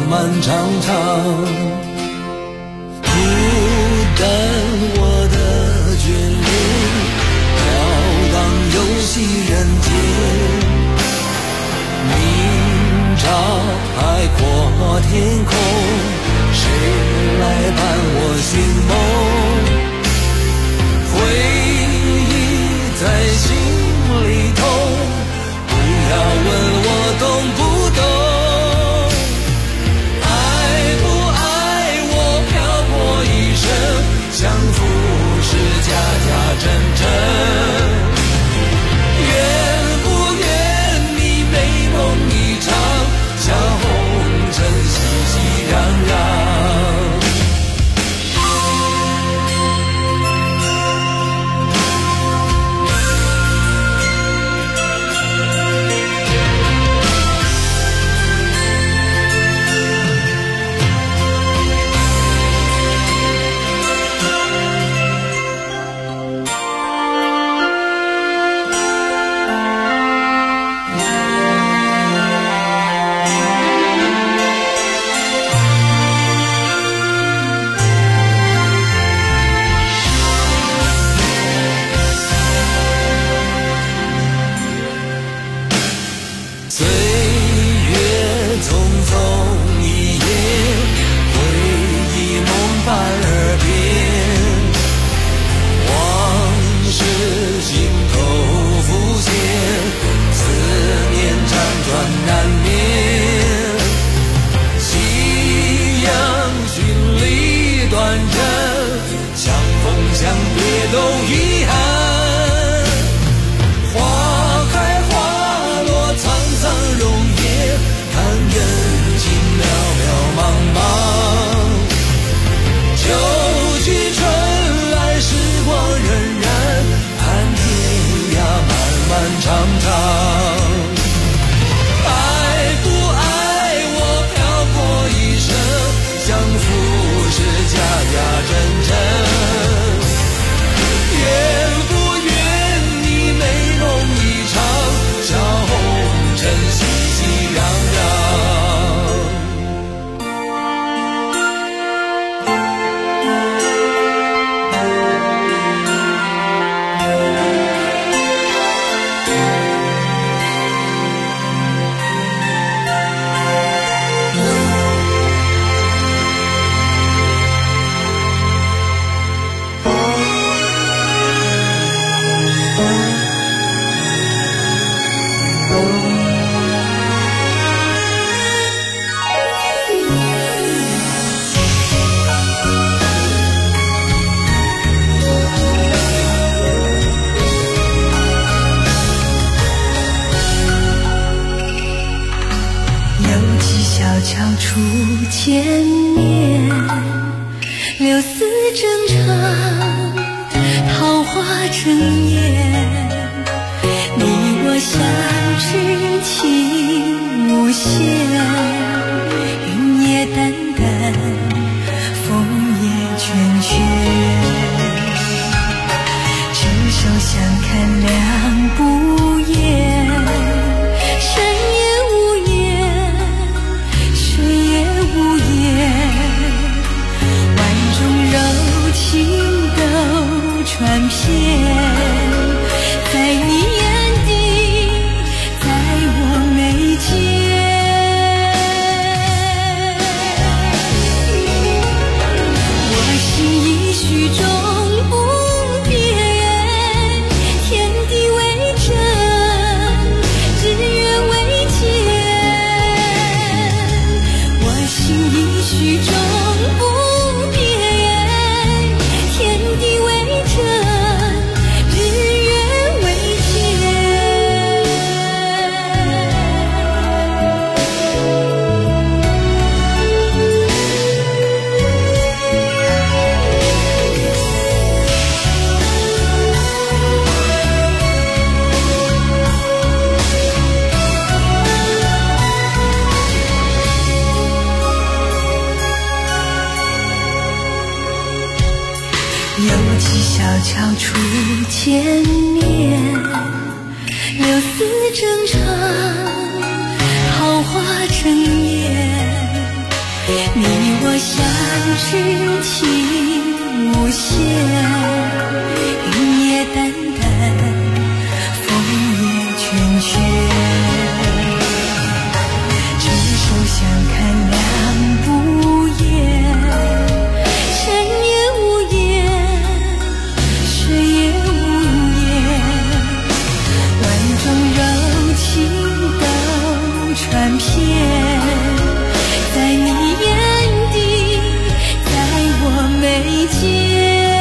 漫长长，孤单我的眷恋，飘荡游戏人间。明朝海阔天空，谁来伴我寻梦？回忆在心里头，不要问我懂不懂。爱不爱我漂泊一生，相扶是家家真真。愿不愿你美梦一场，笑红尘熙熙攘攘。 悄处千年，流丝正长，桃花争艳， 你我相知情无限，云也淡淡，风也倦倦，执手相看两不厌，山也无言，水也无言，万种柔情都传遍，在你眼底，在我眉间，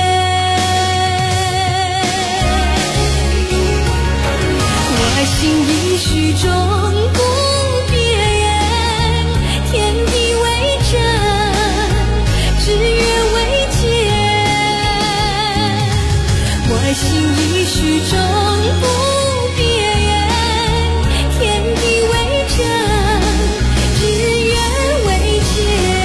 我心已许中不变，天地为证，日月为鉴，我心已许中不变，天地为证，日月为鉴，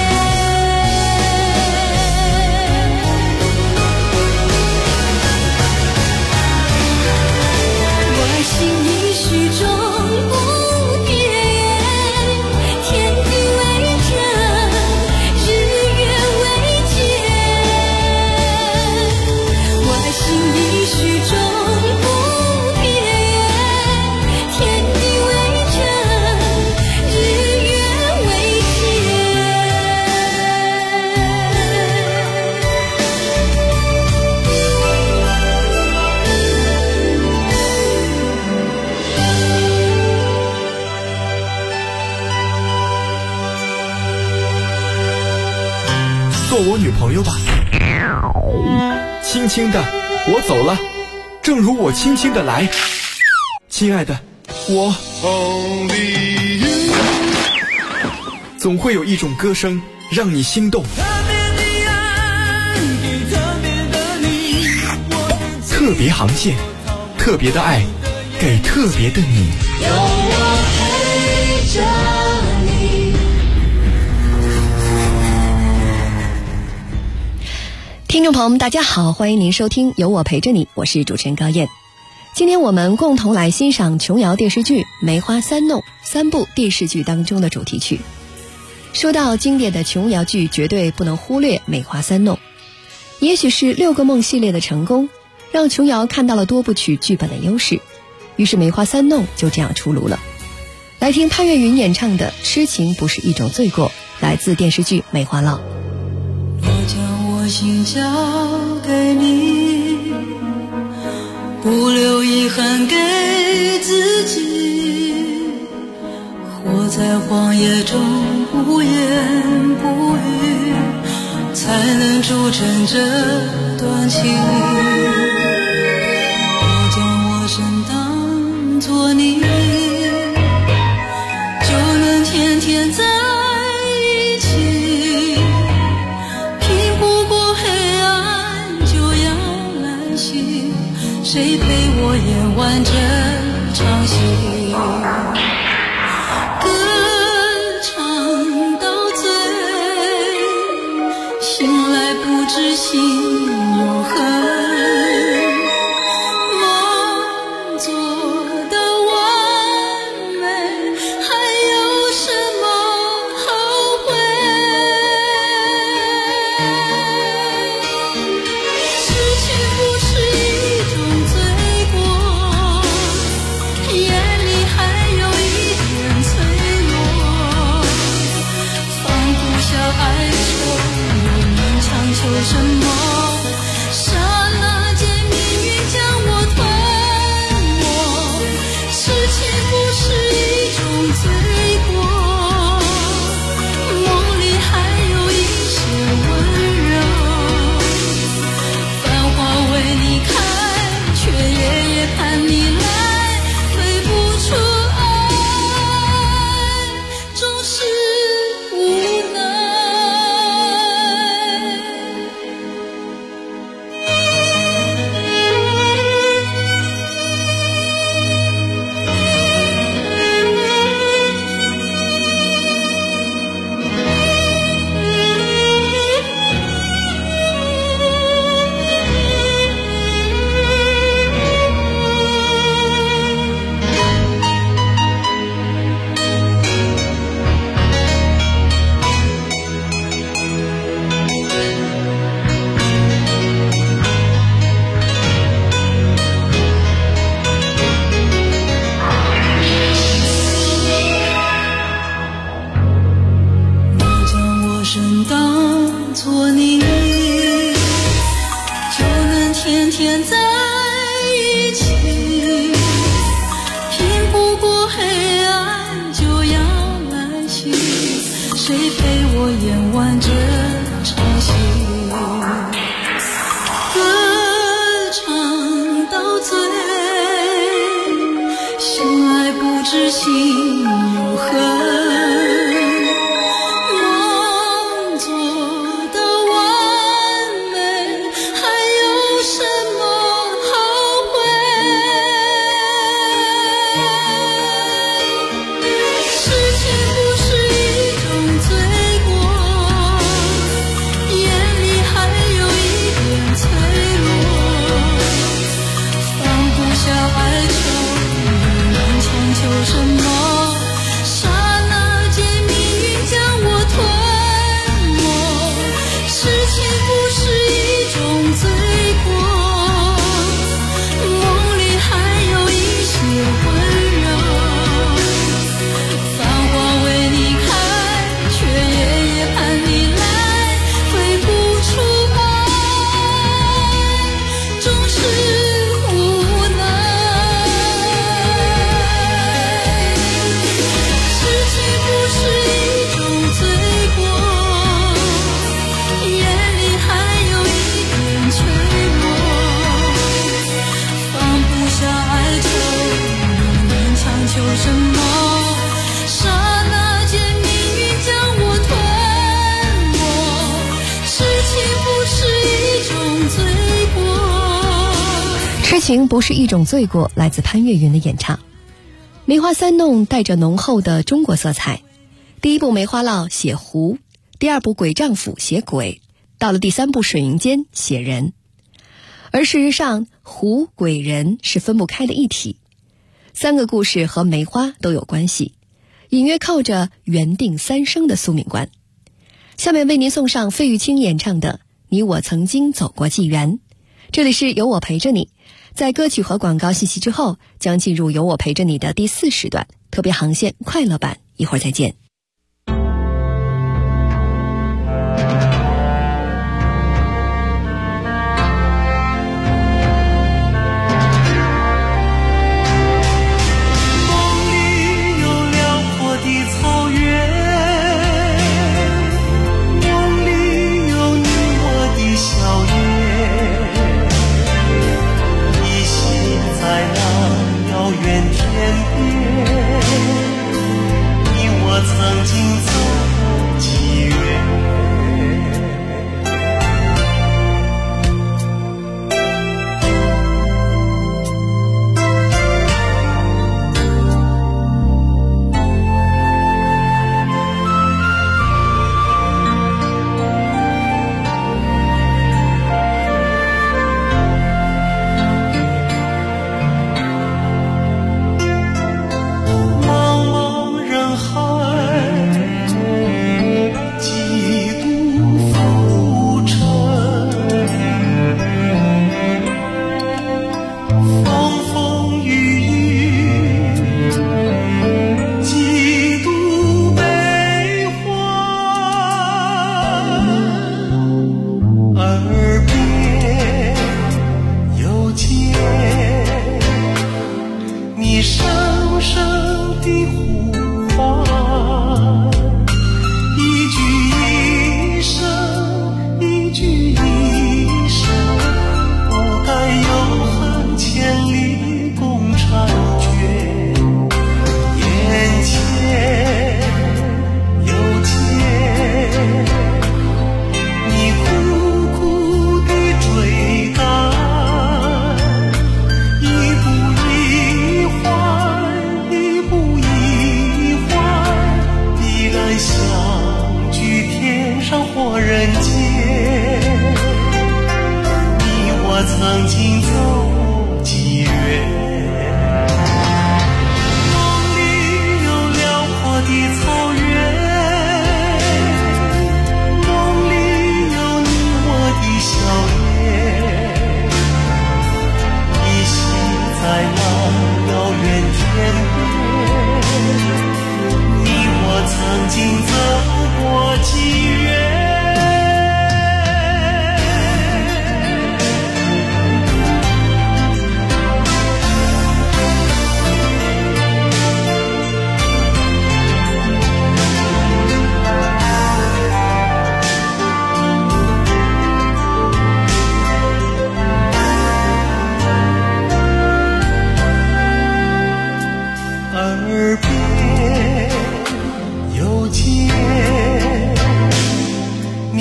我心已许中不变，天地为证，日月为鉴，我心已许中不变，天地为证，日月为做我女朋友吧。轻轻的，我走了，正如我轻轻的来。亲爱的，我总会有一种歌声让你心动。特别航线，特别的爱，给特别的你。 有我陪着你。 听众朋友们大家好，欢迎您收听有我陪着你，我是主持人高燕。今天我们共同来欣赏琼瑶电视剧《梅花三弄》3部电视剧当中的主题曲。说到经典的琼瑶剧，绝对不能忽略《梅花三弄》。也许是6个梦系列的成功，让琼瑶看到了多部曲剧本的优势，于是《梅花三弄》就这样出炉了。来听潘越云演唱的《痴情不是一种罪过》，来自电视剧《梅花烙》。 我心交给你，不留遗憾给自己，活在荒野中不言不语，才能铸成这段情。我将我身当作你，就能天天在一起，拼不过黑暗就要来袭，谁陪我演完这场戏，歌唱到醉，醒来不知心有痕，梦做到完美，还有什么后悔？痴情不是一种罪过，眼里还有一点脆弱，放不下哀愁，又能强求什么？刹那间命运将我吞没，痴情不是一种罪过，梦里还有一些温柔，繁花为你开，却夜夜盼你来，飞不出爱，终是无奈。 做你，就能天天在一起，拼不过黑暗就要来袭，谁陪我演完这场戏？歌唱到最，相爱不知心有恨。 痴情不是一种罪过，来自潘越云的演唱。梅花三弄带着浓厚的中国色彩，第一部《梅花烙》写狐，第二部《鬼丈夫》写鬼，到了第三部《水云间》写人。而事实上，狐、鬼、人是分不开的一体，三个故事和梅花都有关系，隐约靠着缘定三生的宿命观。下面为您送上费玉清演唱的《你我曾经走过纪元》。这里是有我陪着你，在歌曲和广告信息之后，将进入有我陪着你的第4时段特别航线快乐版，一会儿再见。 曾经走过几远。曾经走过几远。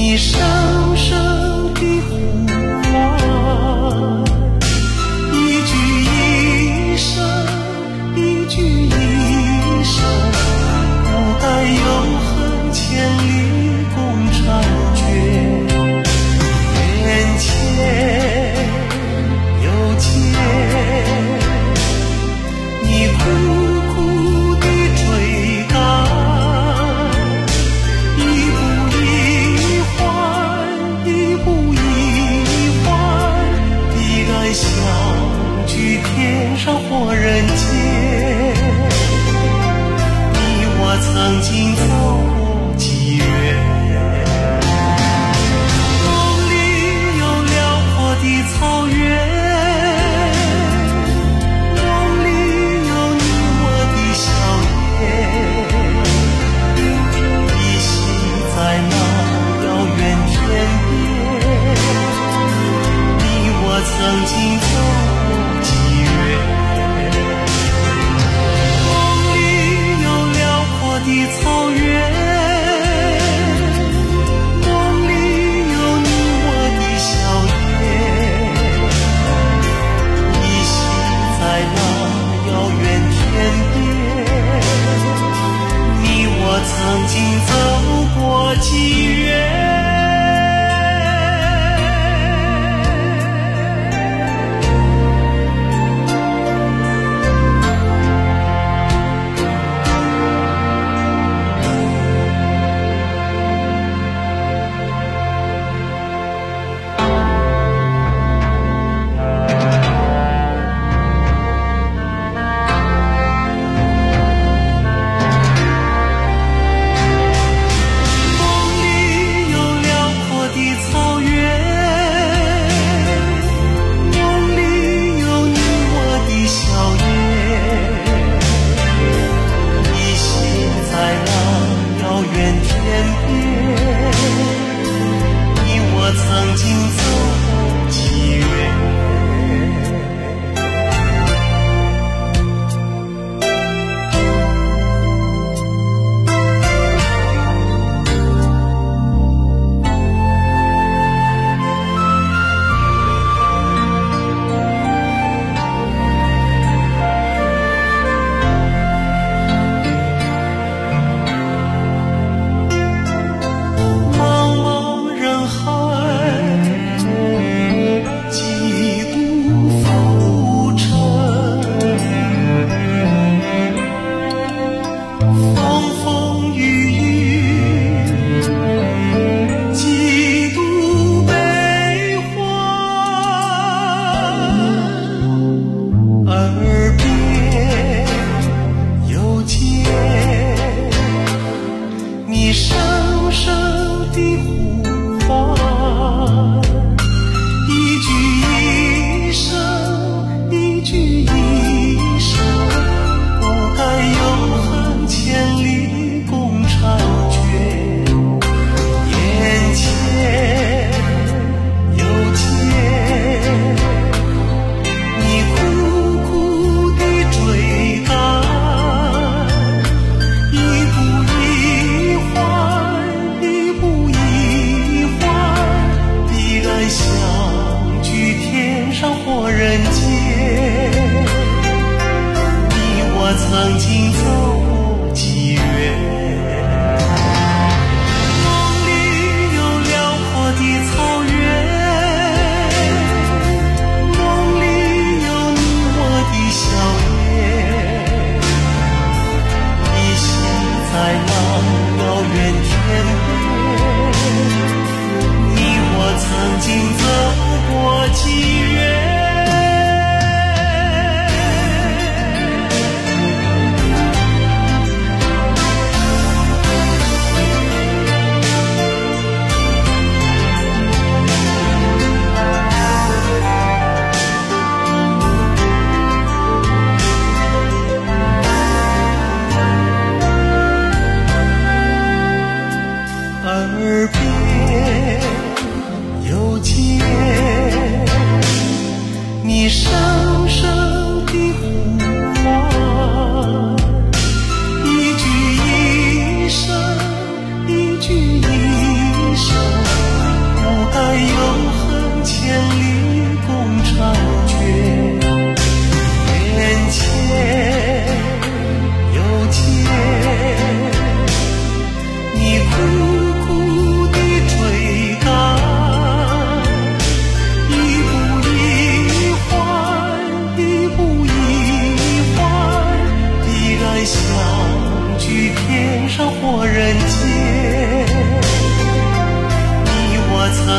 你深深的呼唤，一句一声，一句一声，不该永恒千里共婵娟。眼前有天，你苦苦地追赶，一步一缓，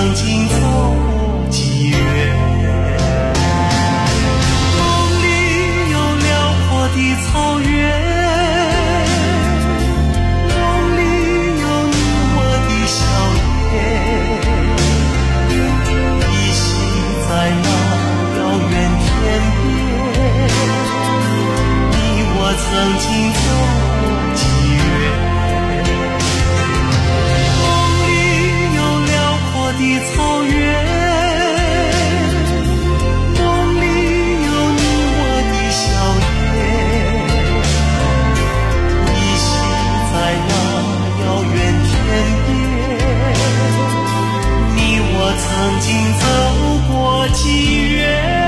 曾经走过几远。梦里有辽阔的草原，梦里有你我的笑颜，依稀在那遥远天边，你我曾经走过几远。的草原，梦里有你我的笑颜，依稀在那遥远天边，你我曾经走过几远。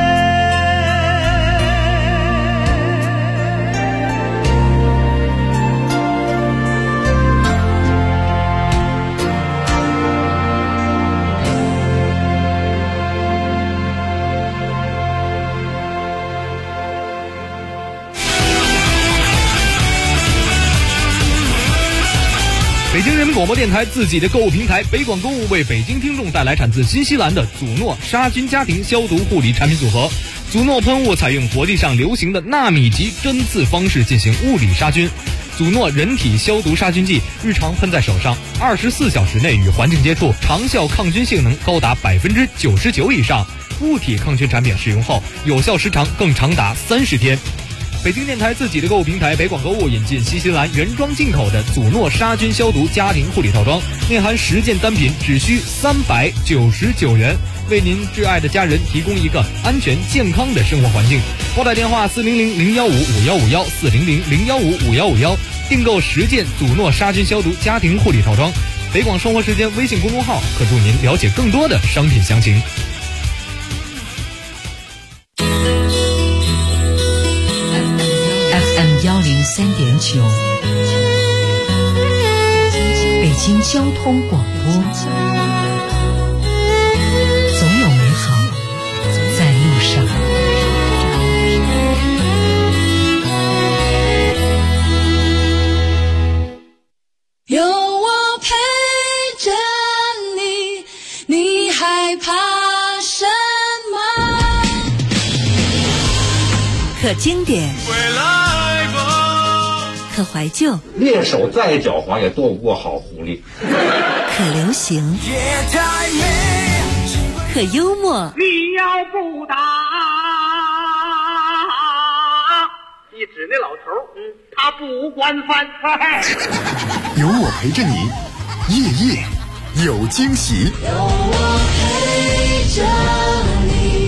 北京人民广播电台自己的购物平台北广购物为北京听众带来产自新西兰的祖诺杀菌家庭消毒护理产品组合。祖诺喷雾采用国际上流行的纳米级针刺方式进行物理杀菌。祖诺人体消毒杀菌剂日常喷在手上，24小时内与环境接触，长效抗菌性能高达99%以上。物体抗菌产品使用后，有效时长更长达30天。北京电台自己的购物平台北广购物引进新西兰原装进口的祖诺杀菌消毒家庭护理套装，内含10件单品，只需399元，为您挚爱的家人提供一个安全健康的生活环境。拨打电话400-015-5151 400-015-5151，订购10件祖诺杀菌消毒家庭护理套装。北广生活时间微信公众号可助您了解更多的商品详情。 103.9，北京交通广播，总有美好在路上。 有我陪着你，你害怕什么？ 可经典，可怀旧， 猎手再狡猾也斗不过好狐狸。 可流行，可幽默。 你要不打，你指那老头，他不管饭菜。 有我陪着你，夜夜有惊喜。 有我陪着你。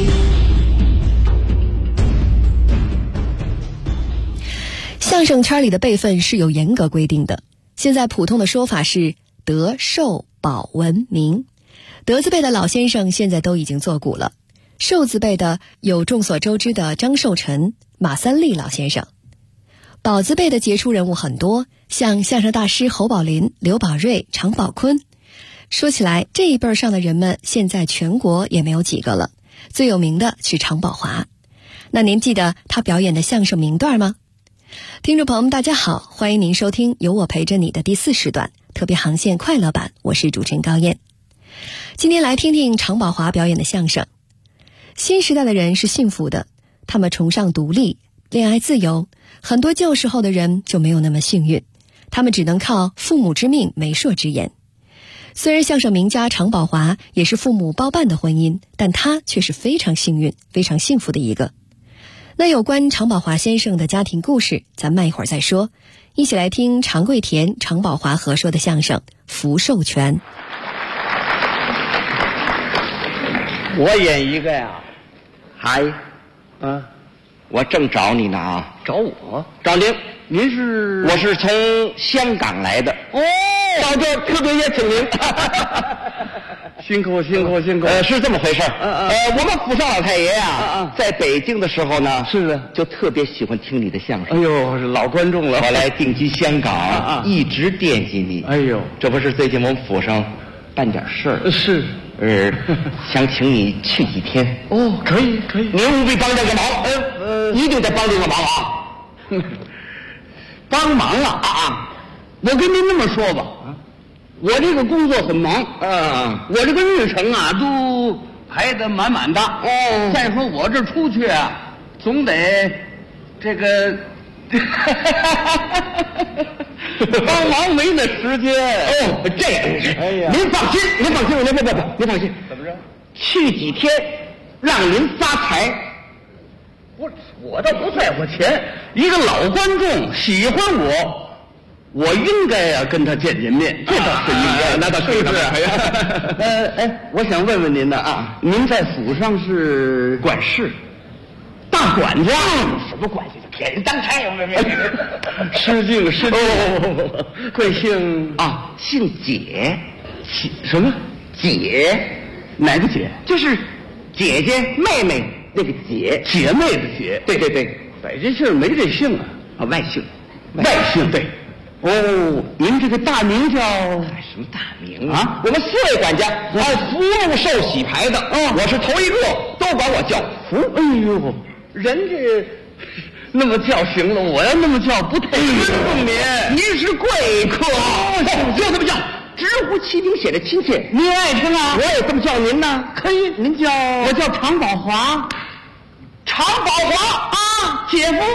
相声圈里的辈分是有严格规定的，现在普通的说法是德寿保文明。德字辈的老先生现在都已经作古了，寿字辈的有众所周知的张寿臣、马三立老先生。保字辈的杰出人物很多，像相声大师侯宝林、刘宝瑞、常宝坤。说起来，这一辈上的人们现在全国也没有几个了，最有名的是常宝华。那您记得他表演的相声名段吗？听众朋友们大家好，欢迎您收听有我陪着你的第4时段特别航线快乐版，我是主持人高燕。今天来听听常宝华表演的相声。新时代的人是幸福的，他们崇尚独立，恋爱自由，很多旧时候的人就没有那么幸运，他们只能靠父母之命媒妁之言。虽然相声名家常宝华也是父母包办的婚姻，但他却是非常幸运非常幸福的一个。那有关常宝华先生的家庭故事，咱慢一会儿再说。一起来听常贵田、常宝华合说的相声《福寿全》。 我演一个呀，嗨，我正找你呢啊！ 找我？ 找您？ 您是？ 我是从香港来的。 哦， 到这特别也请您。 辛苦。 是这么回事。我们府上老太爷呀，在北京的时候呢， 是的， 就特别喜欢听你的相声。 哎呦，是老观众了。 后来定居香港，一直惦记你。 哎呦， 这不是最近我们府上办点事儿。 是。 想请你去几天。 哦，可以。 您务必帮这个忙。一定得帮这个忙啊。 帮忙啊！我跟您这么说吧， 我这个工作很忙啊，我这个日程啊都排得满满的。哦，再说我这出去啊，总得这个帮忙没那时间。哦，这真是。哎呀，您放心，您放心，您放心。怎么着？去几天，让您发财。我倒不在乎钱，一个老观众喜欢我应该呀跟他见面，这倒是应该，那倒是不是？我想问问您呢啊，您在府上是管事，大管家？什么管家？给人当差用失敬。贵姓啊？姓解。什么解？哪个解？就是姐姐妹妹那个姐，姐妹的姐。对，百家姓没这姓啊，外姓。对。哦，您这个大名叫什么大名啊？我们4位管家按福禄寿喜排的啊，我是头一个，都管我叫福。哎呦，人家那么叫行了，我要那么叫不太尊重您。您是贵客，就这么叫，直呼其名，显得亲切。您爱听啊？我也这么叫您呢。可以，您叫我叫常宝华。常宝华啊，姐夫。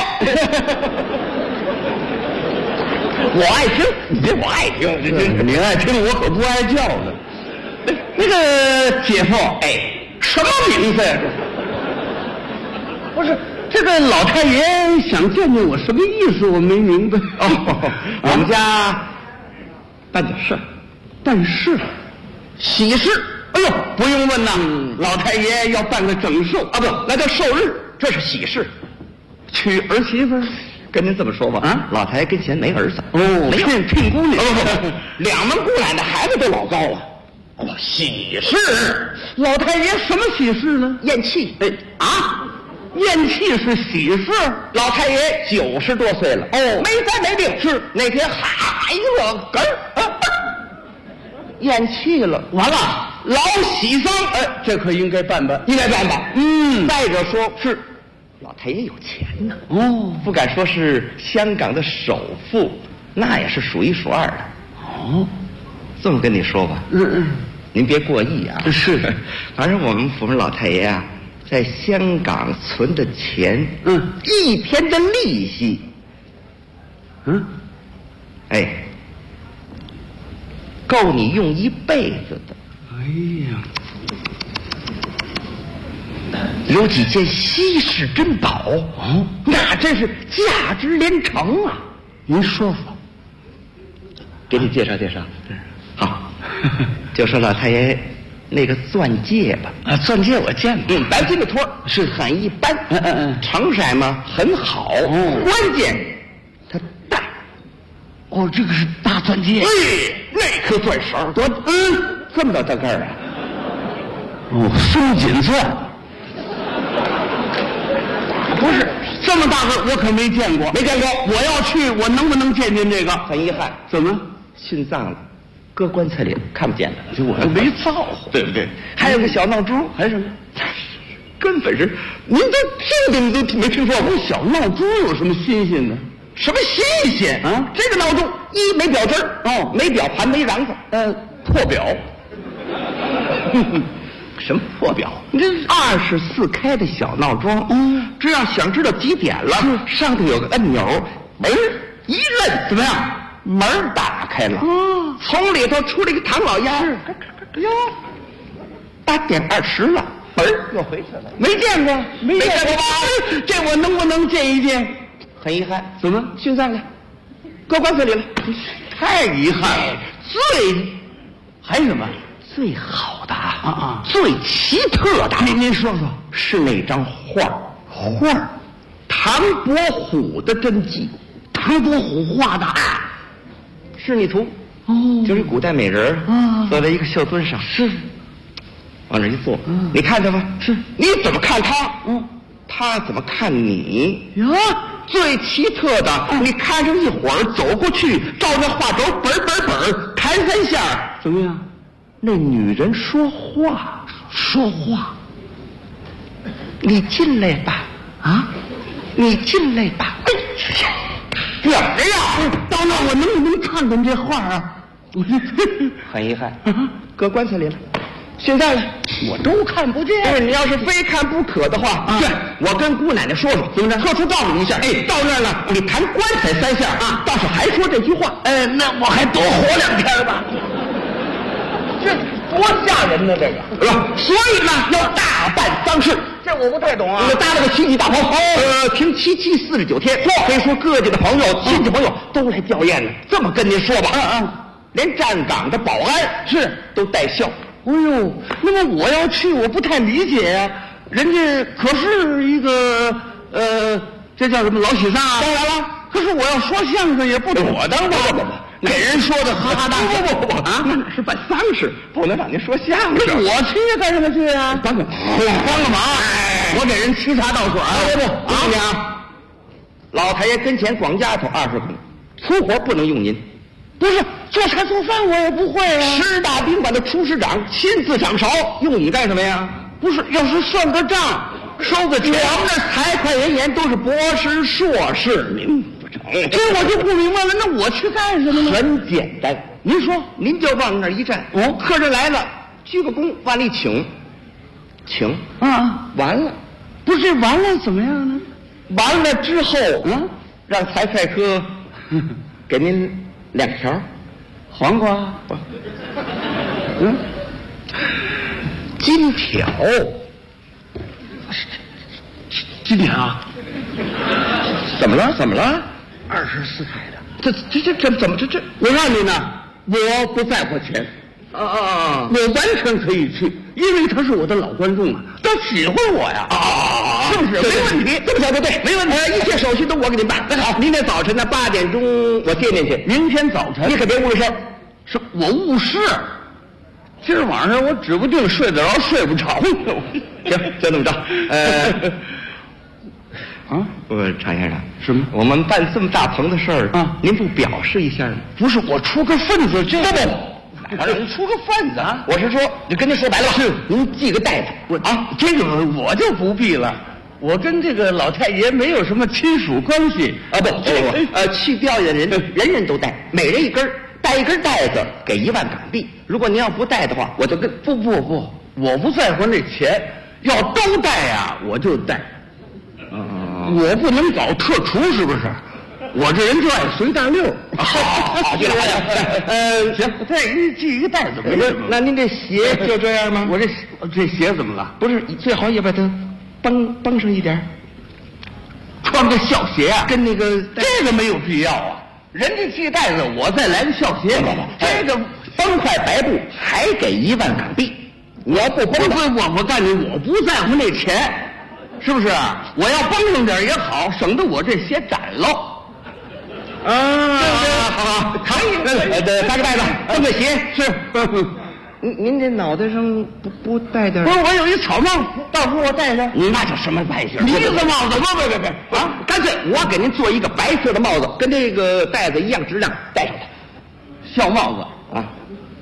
我爱听，我爱听，您爱听，我可不爱叫呢。那个姐夫，什么名字呀？不是这个老太爷想见见我，什么意思？我没明白。我们家办点事，喜事。哎呦，不用问呐，老太爷要办个整寿啊，不，那叫寿日，这是喜事。娶儿媳妇。跟您这么说吧，啊，老太爷跟前没儿子，没聘姑娘，两门姑奶奶孩子都老高了。喜事，老太爷什么喜事呢？咽气。咽气是喜事。老太爷90多岁了，没灾没病。是那天一个嗝儿，咽气了，完了，老喜丧。这可应该办。再者说是。老太爷有钱呢，不敢说是香港的首富，那也是数一数二的。这么跟你说吧，您别过意啊。是，反正我们府上老太爷啊，在香港存的钱，一天的利息，够你用一辈子的。哎呀。有几件稀世珍宝，那真是价值连城啊！您说说，给你介绍介绍。好，就说老太爷那个钻戒吧。钻戒我见过，白金的托是很一般，成色嘛很好，关键它大。这个是大钻戒。那颗钻石多，这么大个儿啊！松紧钻。不是这么大个，我可没见过。我要去，我能不能见见这个？很遗憾。怎么？殉葬了，搁棺材里了，看不见了。我还没造化，对不对？还有个小闹钟，还有什么？根本是您都听都没听说过。小闹钟有什么新鲜的？什么新鲜啊？这个闹钟没表针没表盘，没瓤子，破表。什么破表？你这24开的小闹钟，只要想知道几点了，上头有个按钮，门一摁，怎么样？门打开了，从里头出来一个唐老鸭，哟，8点20了，门又回去了。没见过吧？这我能不能见一见？很遗憾。怎么？殉葬了，搁棺材里了。太遗憾了。还有什么？最好的最奇特的，您说说，是那张画，唐伯虎的真迹，唐伯虎画的，仕女图，就是古代美人坐在一个绣墩上，是，往那一坐，你看他吧，是，你怎么看他，他怎么看你呀？最奇特的，你看上一会儿，走过去，照着画轴本弹3下，怎么样？那女人说话，你进来吧，你进来吧。哪儿呀？到那我能不能看看这画啊？ 很遗憾，搁棺材里了。现在呢，我都看不见。你要是非看不可的话，对，我跟姑奶奶说说，怎么着？特殊告诉你一下，到那儿了，你弹棺材3下啊，倒是还说这句话。那我还多活2天吧。这多吓人呢，这个是吧？所以呢，要大办丧事。这我不太懂啊。搭了个7级大棚，停7期49天。可以说各地的朋友、亲戚朋友都来吊唁呢。这么跟您说吧，连站岗的保安都带孝。哎呦，那么我要去，我不太理解呀。人家可是一个这叫什么老喜丧啊？当然了，可是我要说相声也不妥当吧？给人说的哈哈大笑。不啊，那是办丧事，不能让您说相声。我去干什么去啊？帮个忙，我给人沏茶倒水。不，听啊，老太爷跟前光家头20孔，粗活不能用您。不是做茶做饭我也不会啊。10大宾馆的厨师长亲自掌勺，用你干什么呀？不是，要是算个账，收个钱，我们这财会人员都是博士、硕士，您不成。这我就不明白了，那我去干什么呢？很简单，您说，您就往那儿一站，客人来了，鞠个躬，往里请啊，完了，不是完了怎么样呢？完了之后，让财会科给您2条黄瓜，金条，金条，怎么了？24开的，这怎么这？我告诉你呢，我不在乎钱，我完全可以去，因为他是我的老观众啊，他喜欢我呀，是不是？没问题，这么想就对，没问题，一切手续都我给您办。那好，明天早晨呢8点钟我见您去。明天早晨，你可别误了事儿。是我误事。今儿晚上我指不定睡得着睡不着。行，就这么着。常先生，什么？我们办这么大棚的事儿啊，您不表示一下吗？不是，我出个份子，这不。让您出个份子啊！我是说，就跟您说白了吧，是您系个带子。这个我就不必了，我跟这个老太爷没有什么亲属关系啊！去吊唁人人都带，每人一根，带一根带子给1万港币。如果您要不带的话，我就跟不，我不在乎那钱，要都带呀，我就带。我不能搞特厨，是不是？我这人就爱随大溜。好，行，再给你系一个带子没事。那您这鞋就这样吗？我这鞋怎么了？不是，最好也把它绷上一点，穿个校鞋啊，跟那个这个没有必要啊。人家系带子，我再来个校鞋。这个绷块白布还给1万港币。我要不绷，我告诉你，我不在乎那钱，是不是？我要绷上点也好，省得我这鞋展喽。好，可以，搭个带子，蹬个鞋是。您这脑袋上不戴点？不是，我有一草帽，到时候我戴上。那叫什么外形？呢子帽子？别啊！干脆我给您做一个白色的帽子，跟这个带子一样质量，戴上它。校帽子啊，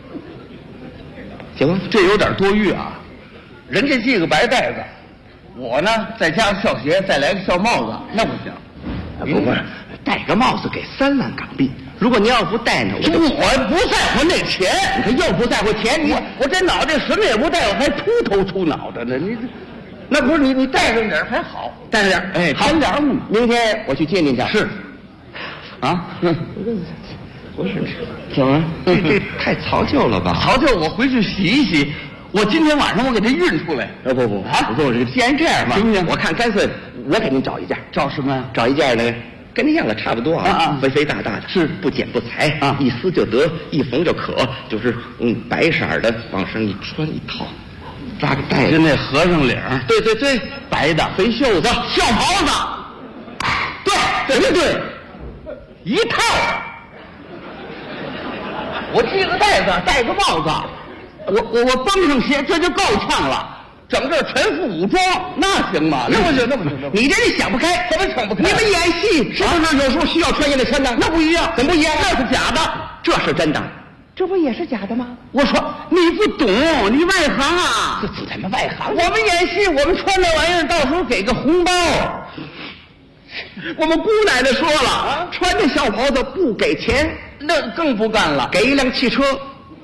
行吗？这有点多余啊。人家系个白带子，我呢再加个校鞋，再来个校帽子，那不行。不是。戴个帽子给3万港币，如果您要不戴呢，我不在乎那钱。你看又不在乎钱，我这脑袋什么也不戴，我还秃头秃脑袋呢。你那不是你戴上点还好，戴上点，好点。明天我去接您去。是，啊，不是，怎么？这太曹旧了吧？曹旧，我回去洗一洗。我今天晚上我给它运出来。不，既然这样吧，行不行？我看干脆我给您找一件。找什么呀？找一件呢？跟那样的差不多啊，肥肥大大的，是不剪不裁啊，一撕就得，一缝就可，就是白色的，往上一穿一套，扎个带子，跟那和尚领，对，白的肥袖子，校袍子，对，一套。我系个带子，戴个帽子，我绷上鞋，这就够呛了。整个全副武装，那行吗？那不行。你这是想不开，怎么想不开？你们演戏是不是有时候需要穿越的穿的？那不一样，怎么不一样？那是假的，这是真的，这不也是假的吗？我说你不懂，你外行啊！这怎么外行？我们演戏，我们穿那玩意儿，到时候给个红包。我们姑奶奶说了，穿这校袍子不给钱， 那更不干了，给一辆汽车，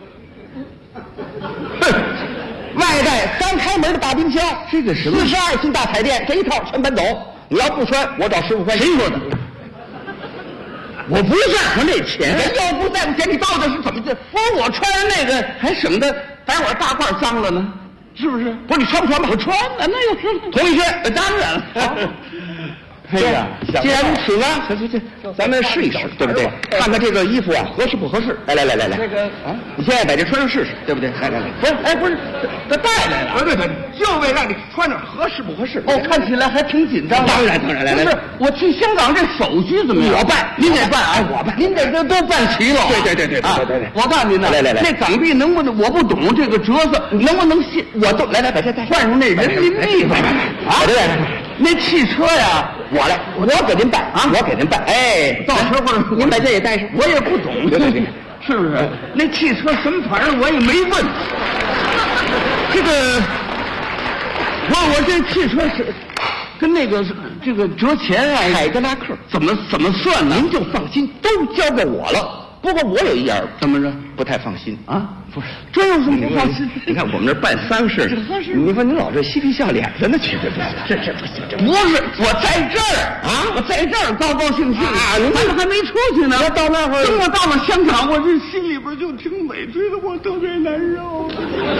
哼，外带3开门的大冰箱，这个什么42寸大彩电，这一套全搬走。你要不穿，我找师傅换。谁说的？我不在乎那钱，要不在乎钱，你到底是怎么的？不是我穿那个还省得把我大褂脏了呢，是不是？不是你穿不穿吧？我穿啊，那又是同一身，当然了。哎呀，既然如此呢，行，咱们试一试，对不对？看看这个衣服啊合适不合适？来，这个啊，你现在把这穿上试试，对不对？来，不是，这带来了，对，就为让你穿着合适不合适。哦，看起来还挺紧张。当然，来，不是，我去香港这手续怎么样？我办，您得办啊，我办，您得都办齐了。对，我告诉您呢，来，那港币能不能？我不懂这个折子，能不能信？我都来，把这换上那人民币吧。啊，对。那汽车呀，我给您办啊，我给您办。哎，到时候您把这也带上。我也不懂，对，是不是？那汽车什么牌我也没问。这个，我这汽车是跟那个这个折钱啊，凯迪拉克怎么算呢？您就放心，都交给我了。不过我有一样，怎么着不太放心啊？不是，这有什么不放心？你看我们这办丧事，你说你老这嬉皮笑脸的，那这不行，这不是我在这儿啊，我在这儿高兴啊，您还没出去呢。我到那会儿，等我到了香港，我这心里边就挺委屈的，我特别难受。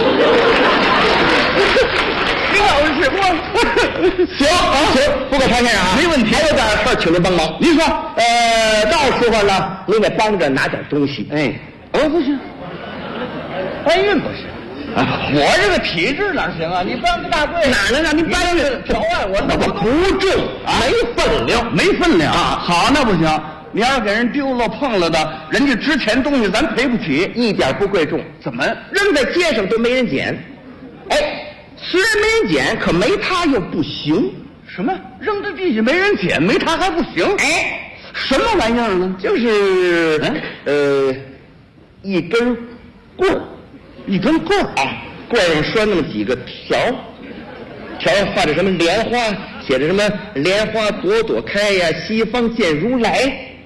你老是我行，不可常先生啊，没问题。还有点事儿，请您帮忙。您说，到时候呢，您得帮着拿点东西。哎，不行，搬运不行。我这个体质哪行啊？你搬个大柜哪能让您搬运条外？我那个不重，没分量啊。好，那不行。你要是给人丢了碰了的，人家值钱东西咱赔不起，一点不贵重。怎么扔在街上都没人捡？哎，虽然没人捡，可没它又不行。什么？扔在地下没人捡，没它还不行？哎，什么玩意儿呢？就是一根棍儿，哎，棍儿上拴那么几个条上画着什么莲花，写着什么莲花朵朵开呀，西方见如来。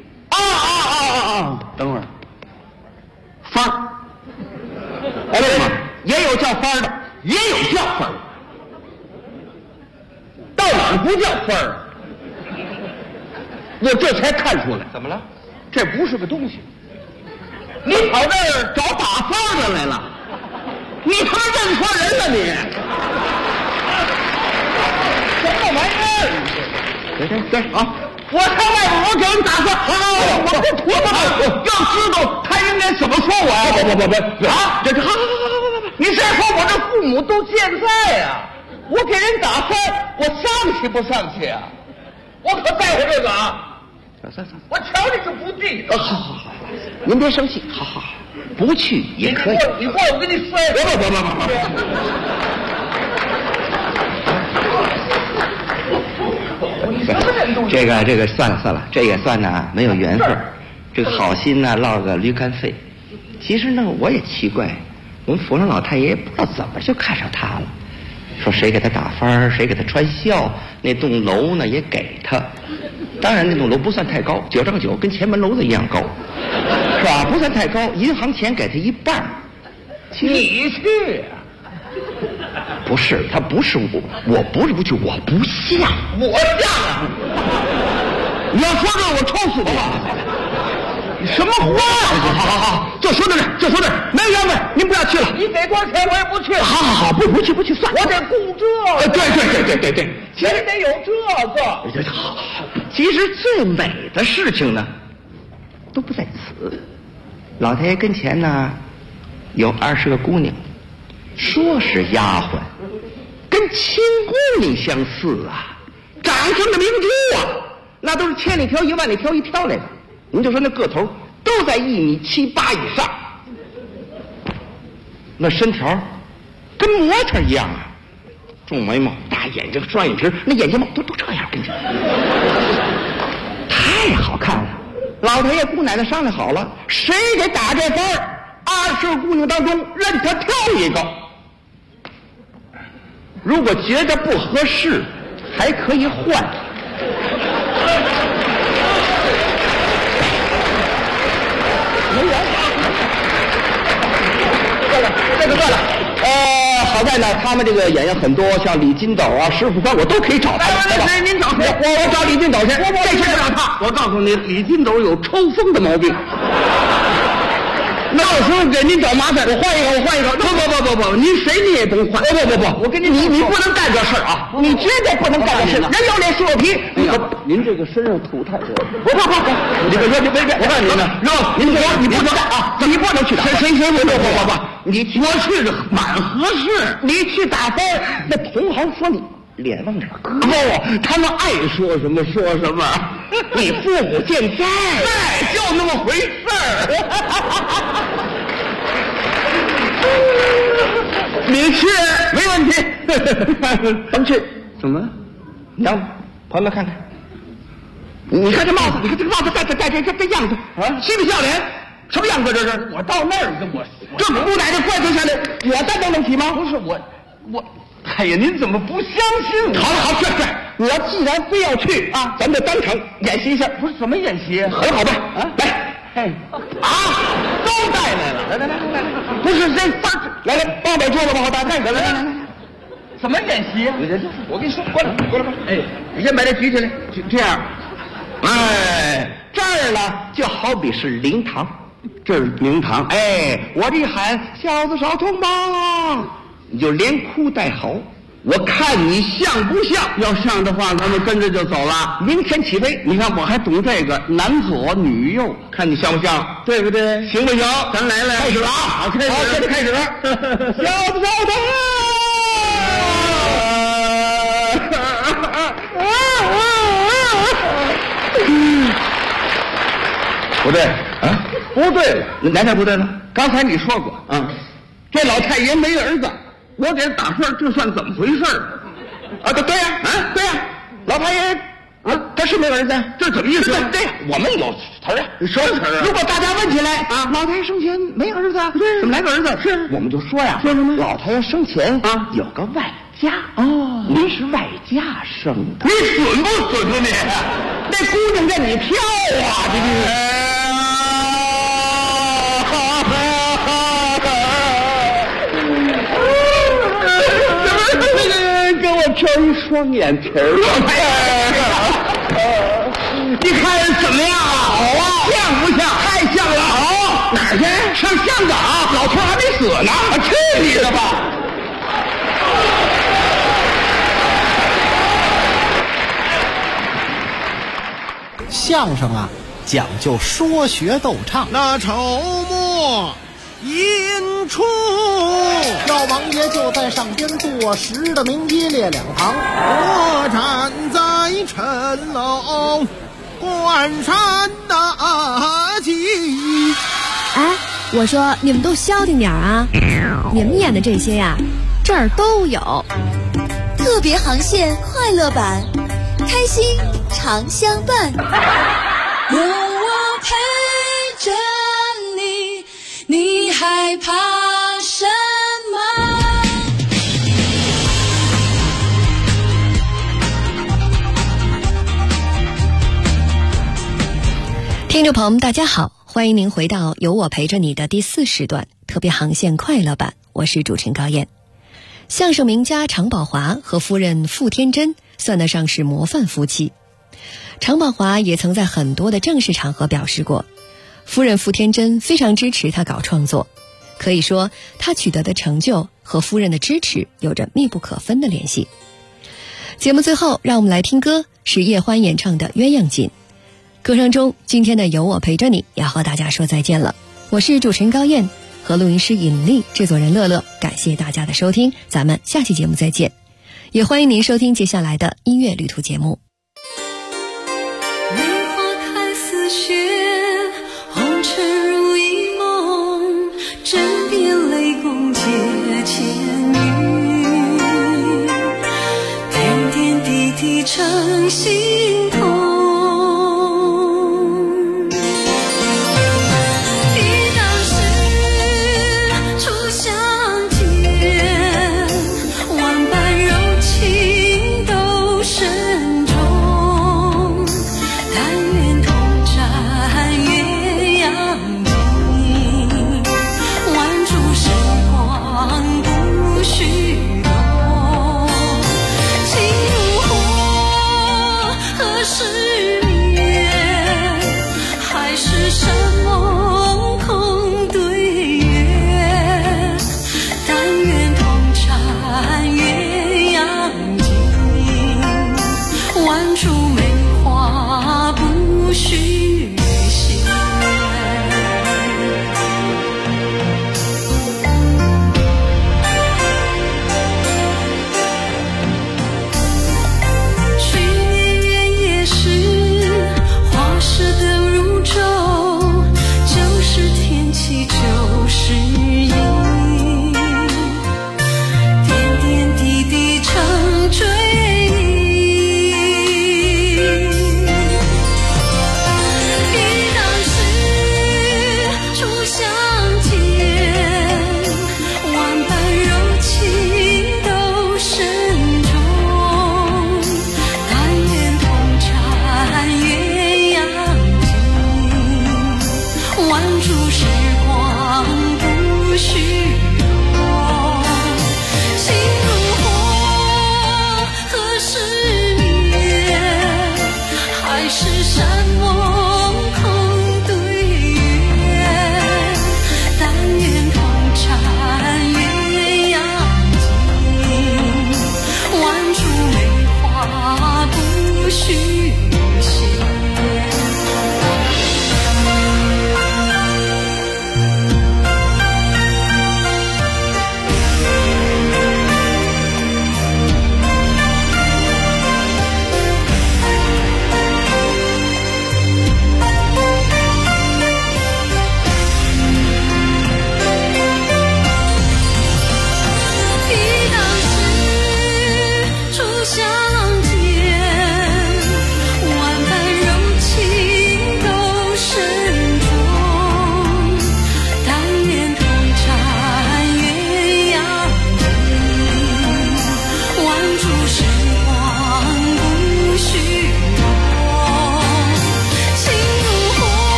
等会儿，幡儿，哎，对吗？也有叫幡儿的，也有叫幡儿，到哪儿不叫幡儿？我这才看出来，怎么了？这不是个东西。你跑这儿找打幡的来了，你他妈认错人了你！什么玩意儿？对啊！我上外边，我给人打算，我不图他，要知道他应该怎么说我呀？不啊！这好，你再说我这父母都健在呀，我给人打算，我丧气不丧气啊？我可在乎这个啊！我瞧你就不地道。好，您别生气，好，不去也可以。你过来，我给你摔！不，这个算了，这也算呢没有缘分。这个好心呢落个驴肝肺。其实呢我也奇怪，我们府上老太爷不知道怎么就看上他了，说谁给他打幡，谁给他穿孝，那栋楼呢也给他。当然那栋楼不算太高，9丈9，跟前门楼子一样高，是吧？不算太高，银行钱给他一半。你去啊？不是，他不是我不是不去，我不像，我像啊！你要说这我抽死你！你什么话呀？好，就说到这，没缘分，您不要去了。你给多少钱我也不去。好，不去算。我得供这。对，其实得有这个。好，其实最美的事情呢，都不在此。老太爷跟前呢，有20个姑娘。说是丫鬟，跟亲姑娘相似啊，长相的明珠啊，那都是千里挑一万里挑一挑来的。您就说那个头都在1.7米8以上，那身条跟模特一样啊，重眉毛、大眼睛、双眼皮，那眼睫毛都这样，跟着太好看了。老太爷姑奶奶商量好了，谁给打这分，20个姑娘当中任他挑一个。如果觉得不合适，还可以换。 没缘。这个断了。好在呢，他们这个演员很多，像李金斗啊、石富宽，我都可以找他们。 哎，您找谁？ 我找李金斗去。这事不让他。 我告诉你，李金斗有抽风的毛病。那到时候给您找麻烦，我换一个。不，您谁你也甭换。不，我跟你不能干这事儿啊！ 你绝对不能干这事。人有脸是我皮。 您这个身上土太多。 不，你别，我告诉您呢，你不能干啊！你不能去打。 谁不，我去这蛮合适。 你去打分，那同行说你脸往哪搁？ 不，他们爱说什么说什么。 你父母健在， 就那么回事儿。你去没问题， 甭去。 怎么？ 你让朋友们看看，你看这帽子，你看这个帽子戴这样子啊，嬉皮笑脸，什么样子？这是我到那儿跟我这不在这怪罪下来，我担当得起吗？ 不是我，哎呀，您怎么不相信我？ 好，去。你要既然非要去啊，咱们就当场演习一下。 不是怎么演习？ 很好办啊，来。 都带来了，来， 不是这来800桌子往后搭，来， 怎么演习？ 我跟你说，过来， 哎， 你先把这举起来，这样，哎，这儿呢就好比是灵堂， 这是灵堂， 哎，我这喊小子少通吧，你就连哭带嚎。我看你像不像？ 要像的话，咱们跟着就走了。 明天起飞， 你看我还懂这个男左女右， 看你像不像？ 对不对？ 行不行？ 咱来， 开始了啊！ 好，现在开始。小子少通。 不对啊， 不对了， 哪点不对了？ 刚才你说过啊，这老太爷没儿子。我给他打分，这算怎么回事啊？对呀，对呀，老太爷啊，他是没儿子， 这怎么意思？ 对，我们有词儿啊， 说词儿啊。 如果大家问起来啊，老太爷生前没儿子，怎么来个儿子？ 是， 我们就说呀， 说什么？ 老太爷生前啊有个外家哦， 您是外家生的， 你损不损啊你？ 那姑娘让你飘啊，这是。挑一双眼皮儿， 你看怎么样？好啊，像不像？ 太像了！ 好， 哪儿去？ 上香港， 老头还没死呢！ 去你的吧！ 相声啊，讲究说学逗唱。 那筹末引出， 老王爷就在上边坐实的名一列两旁， 我站在城楼观山大吉。 哎，我说你们都消停点啊！你们演的这些呀，这儿都有。 特别航线快乐版，开心常相伴。 有我陪着你，你害怕什么？ 听众朋友们大家好，欢迎您回到有我陪着你的第4时段特别航线快乐版，我是主持人高燕。相声名家常宝华和夫人傅天珍算得上是模范夫妻。常宝华也曾在很多的正式场合表示过，夫人傅天珍非常支持他搞创作，可以说他取得的成就和夫人的支持有着密不可分的联系。节目最后让我们来听歌，是叶欢演唱的《鸳鸯锦》。歌声中，今天的有我陪着你要和大家说再见了。我是主持人高燕，和录音师尹丽，制作人乐乐，感谢大家的收听，咱们下期节目再见。也欢迎您收听接下来的音乐旅途节目。 梅花开似雪，红尘如一梦，枕边泪共结千语，点点滴滴成心痛。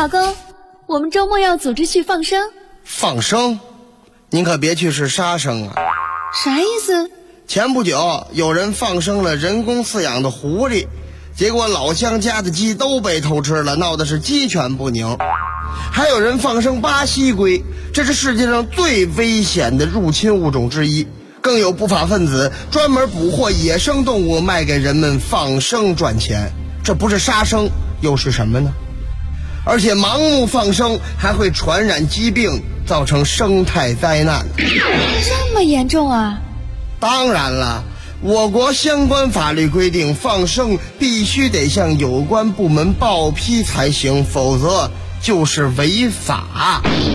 老公，我们周末要组织去放生。 放生？您可别去是杀生啊！ 啥意思？ 前不久有人放生了人工饲养的狐狸，结果老乡家的鸡都被偷吃了，闹的是鸡犬不宁。还有人放生巴西龟，这是世界上最危险的入侵物种之一。更有不法分子专门捕获野生动物卖给人们放生赚钱，这不是杀生又是什么呢？而且盲目放生还会传染疾病，造成生态灾难。 这么严重啊？ 当然了，我国相关法律规定，放生必须得向有关部门报批才行，否则就是违法。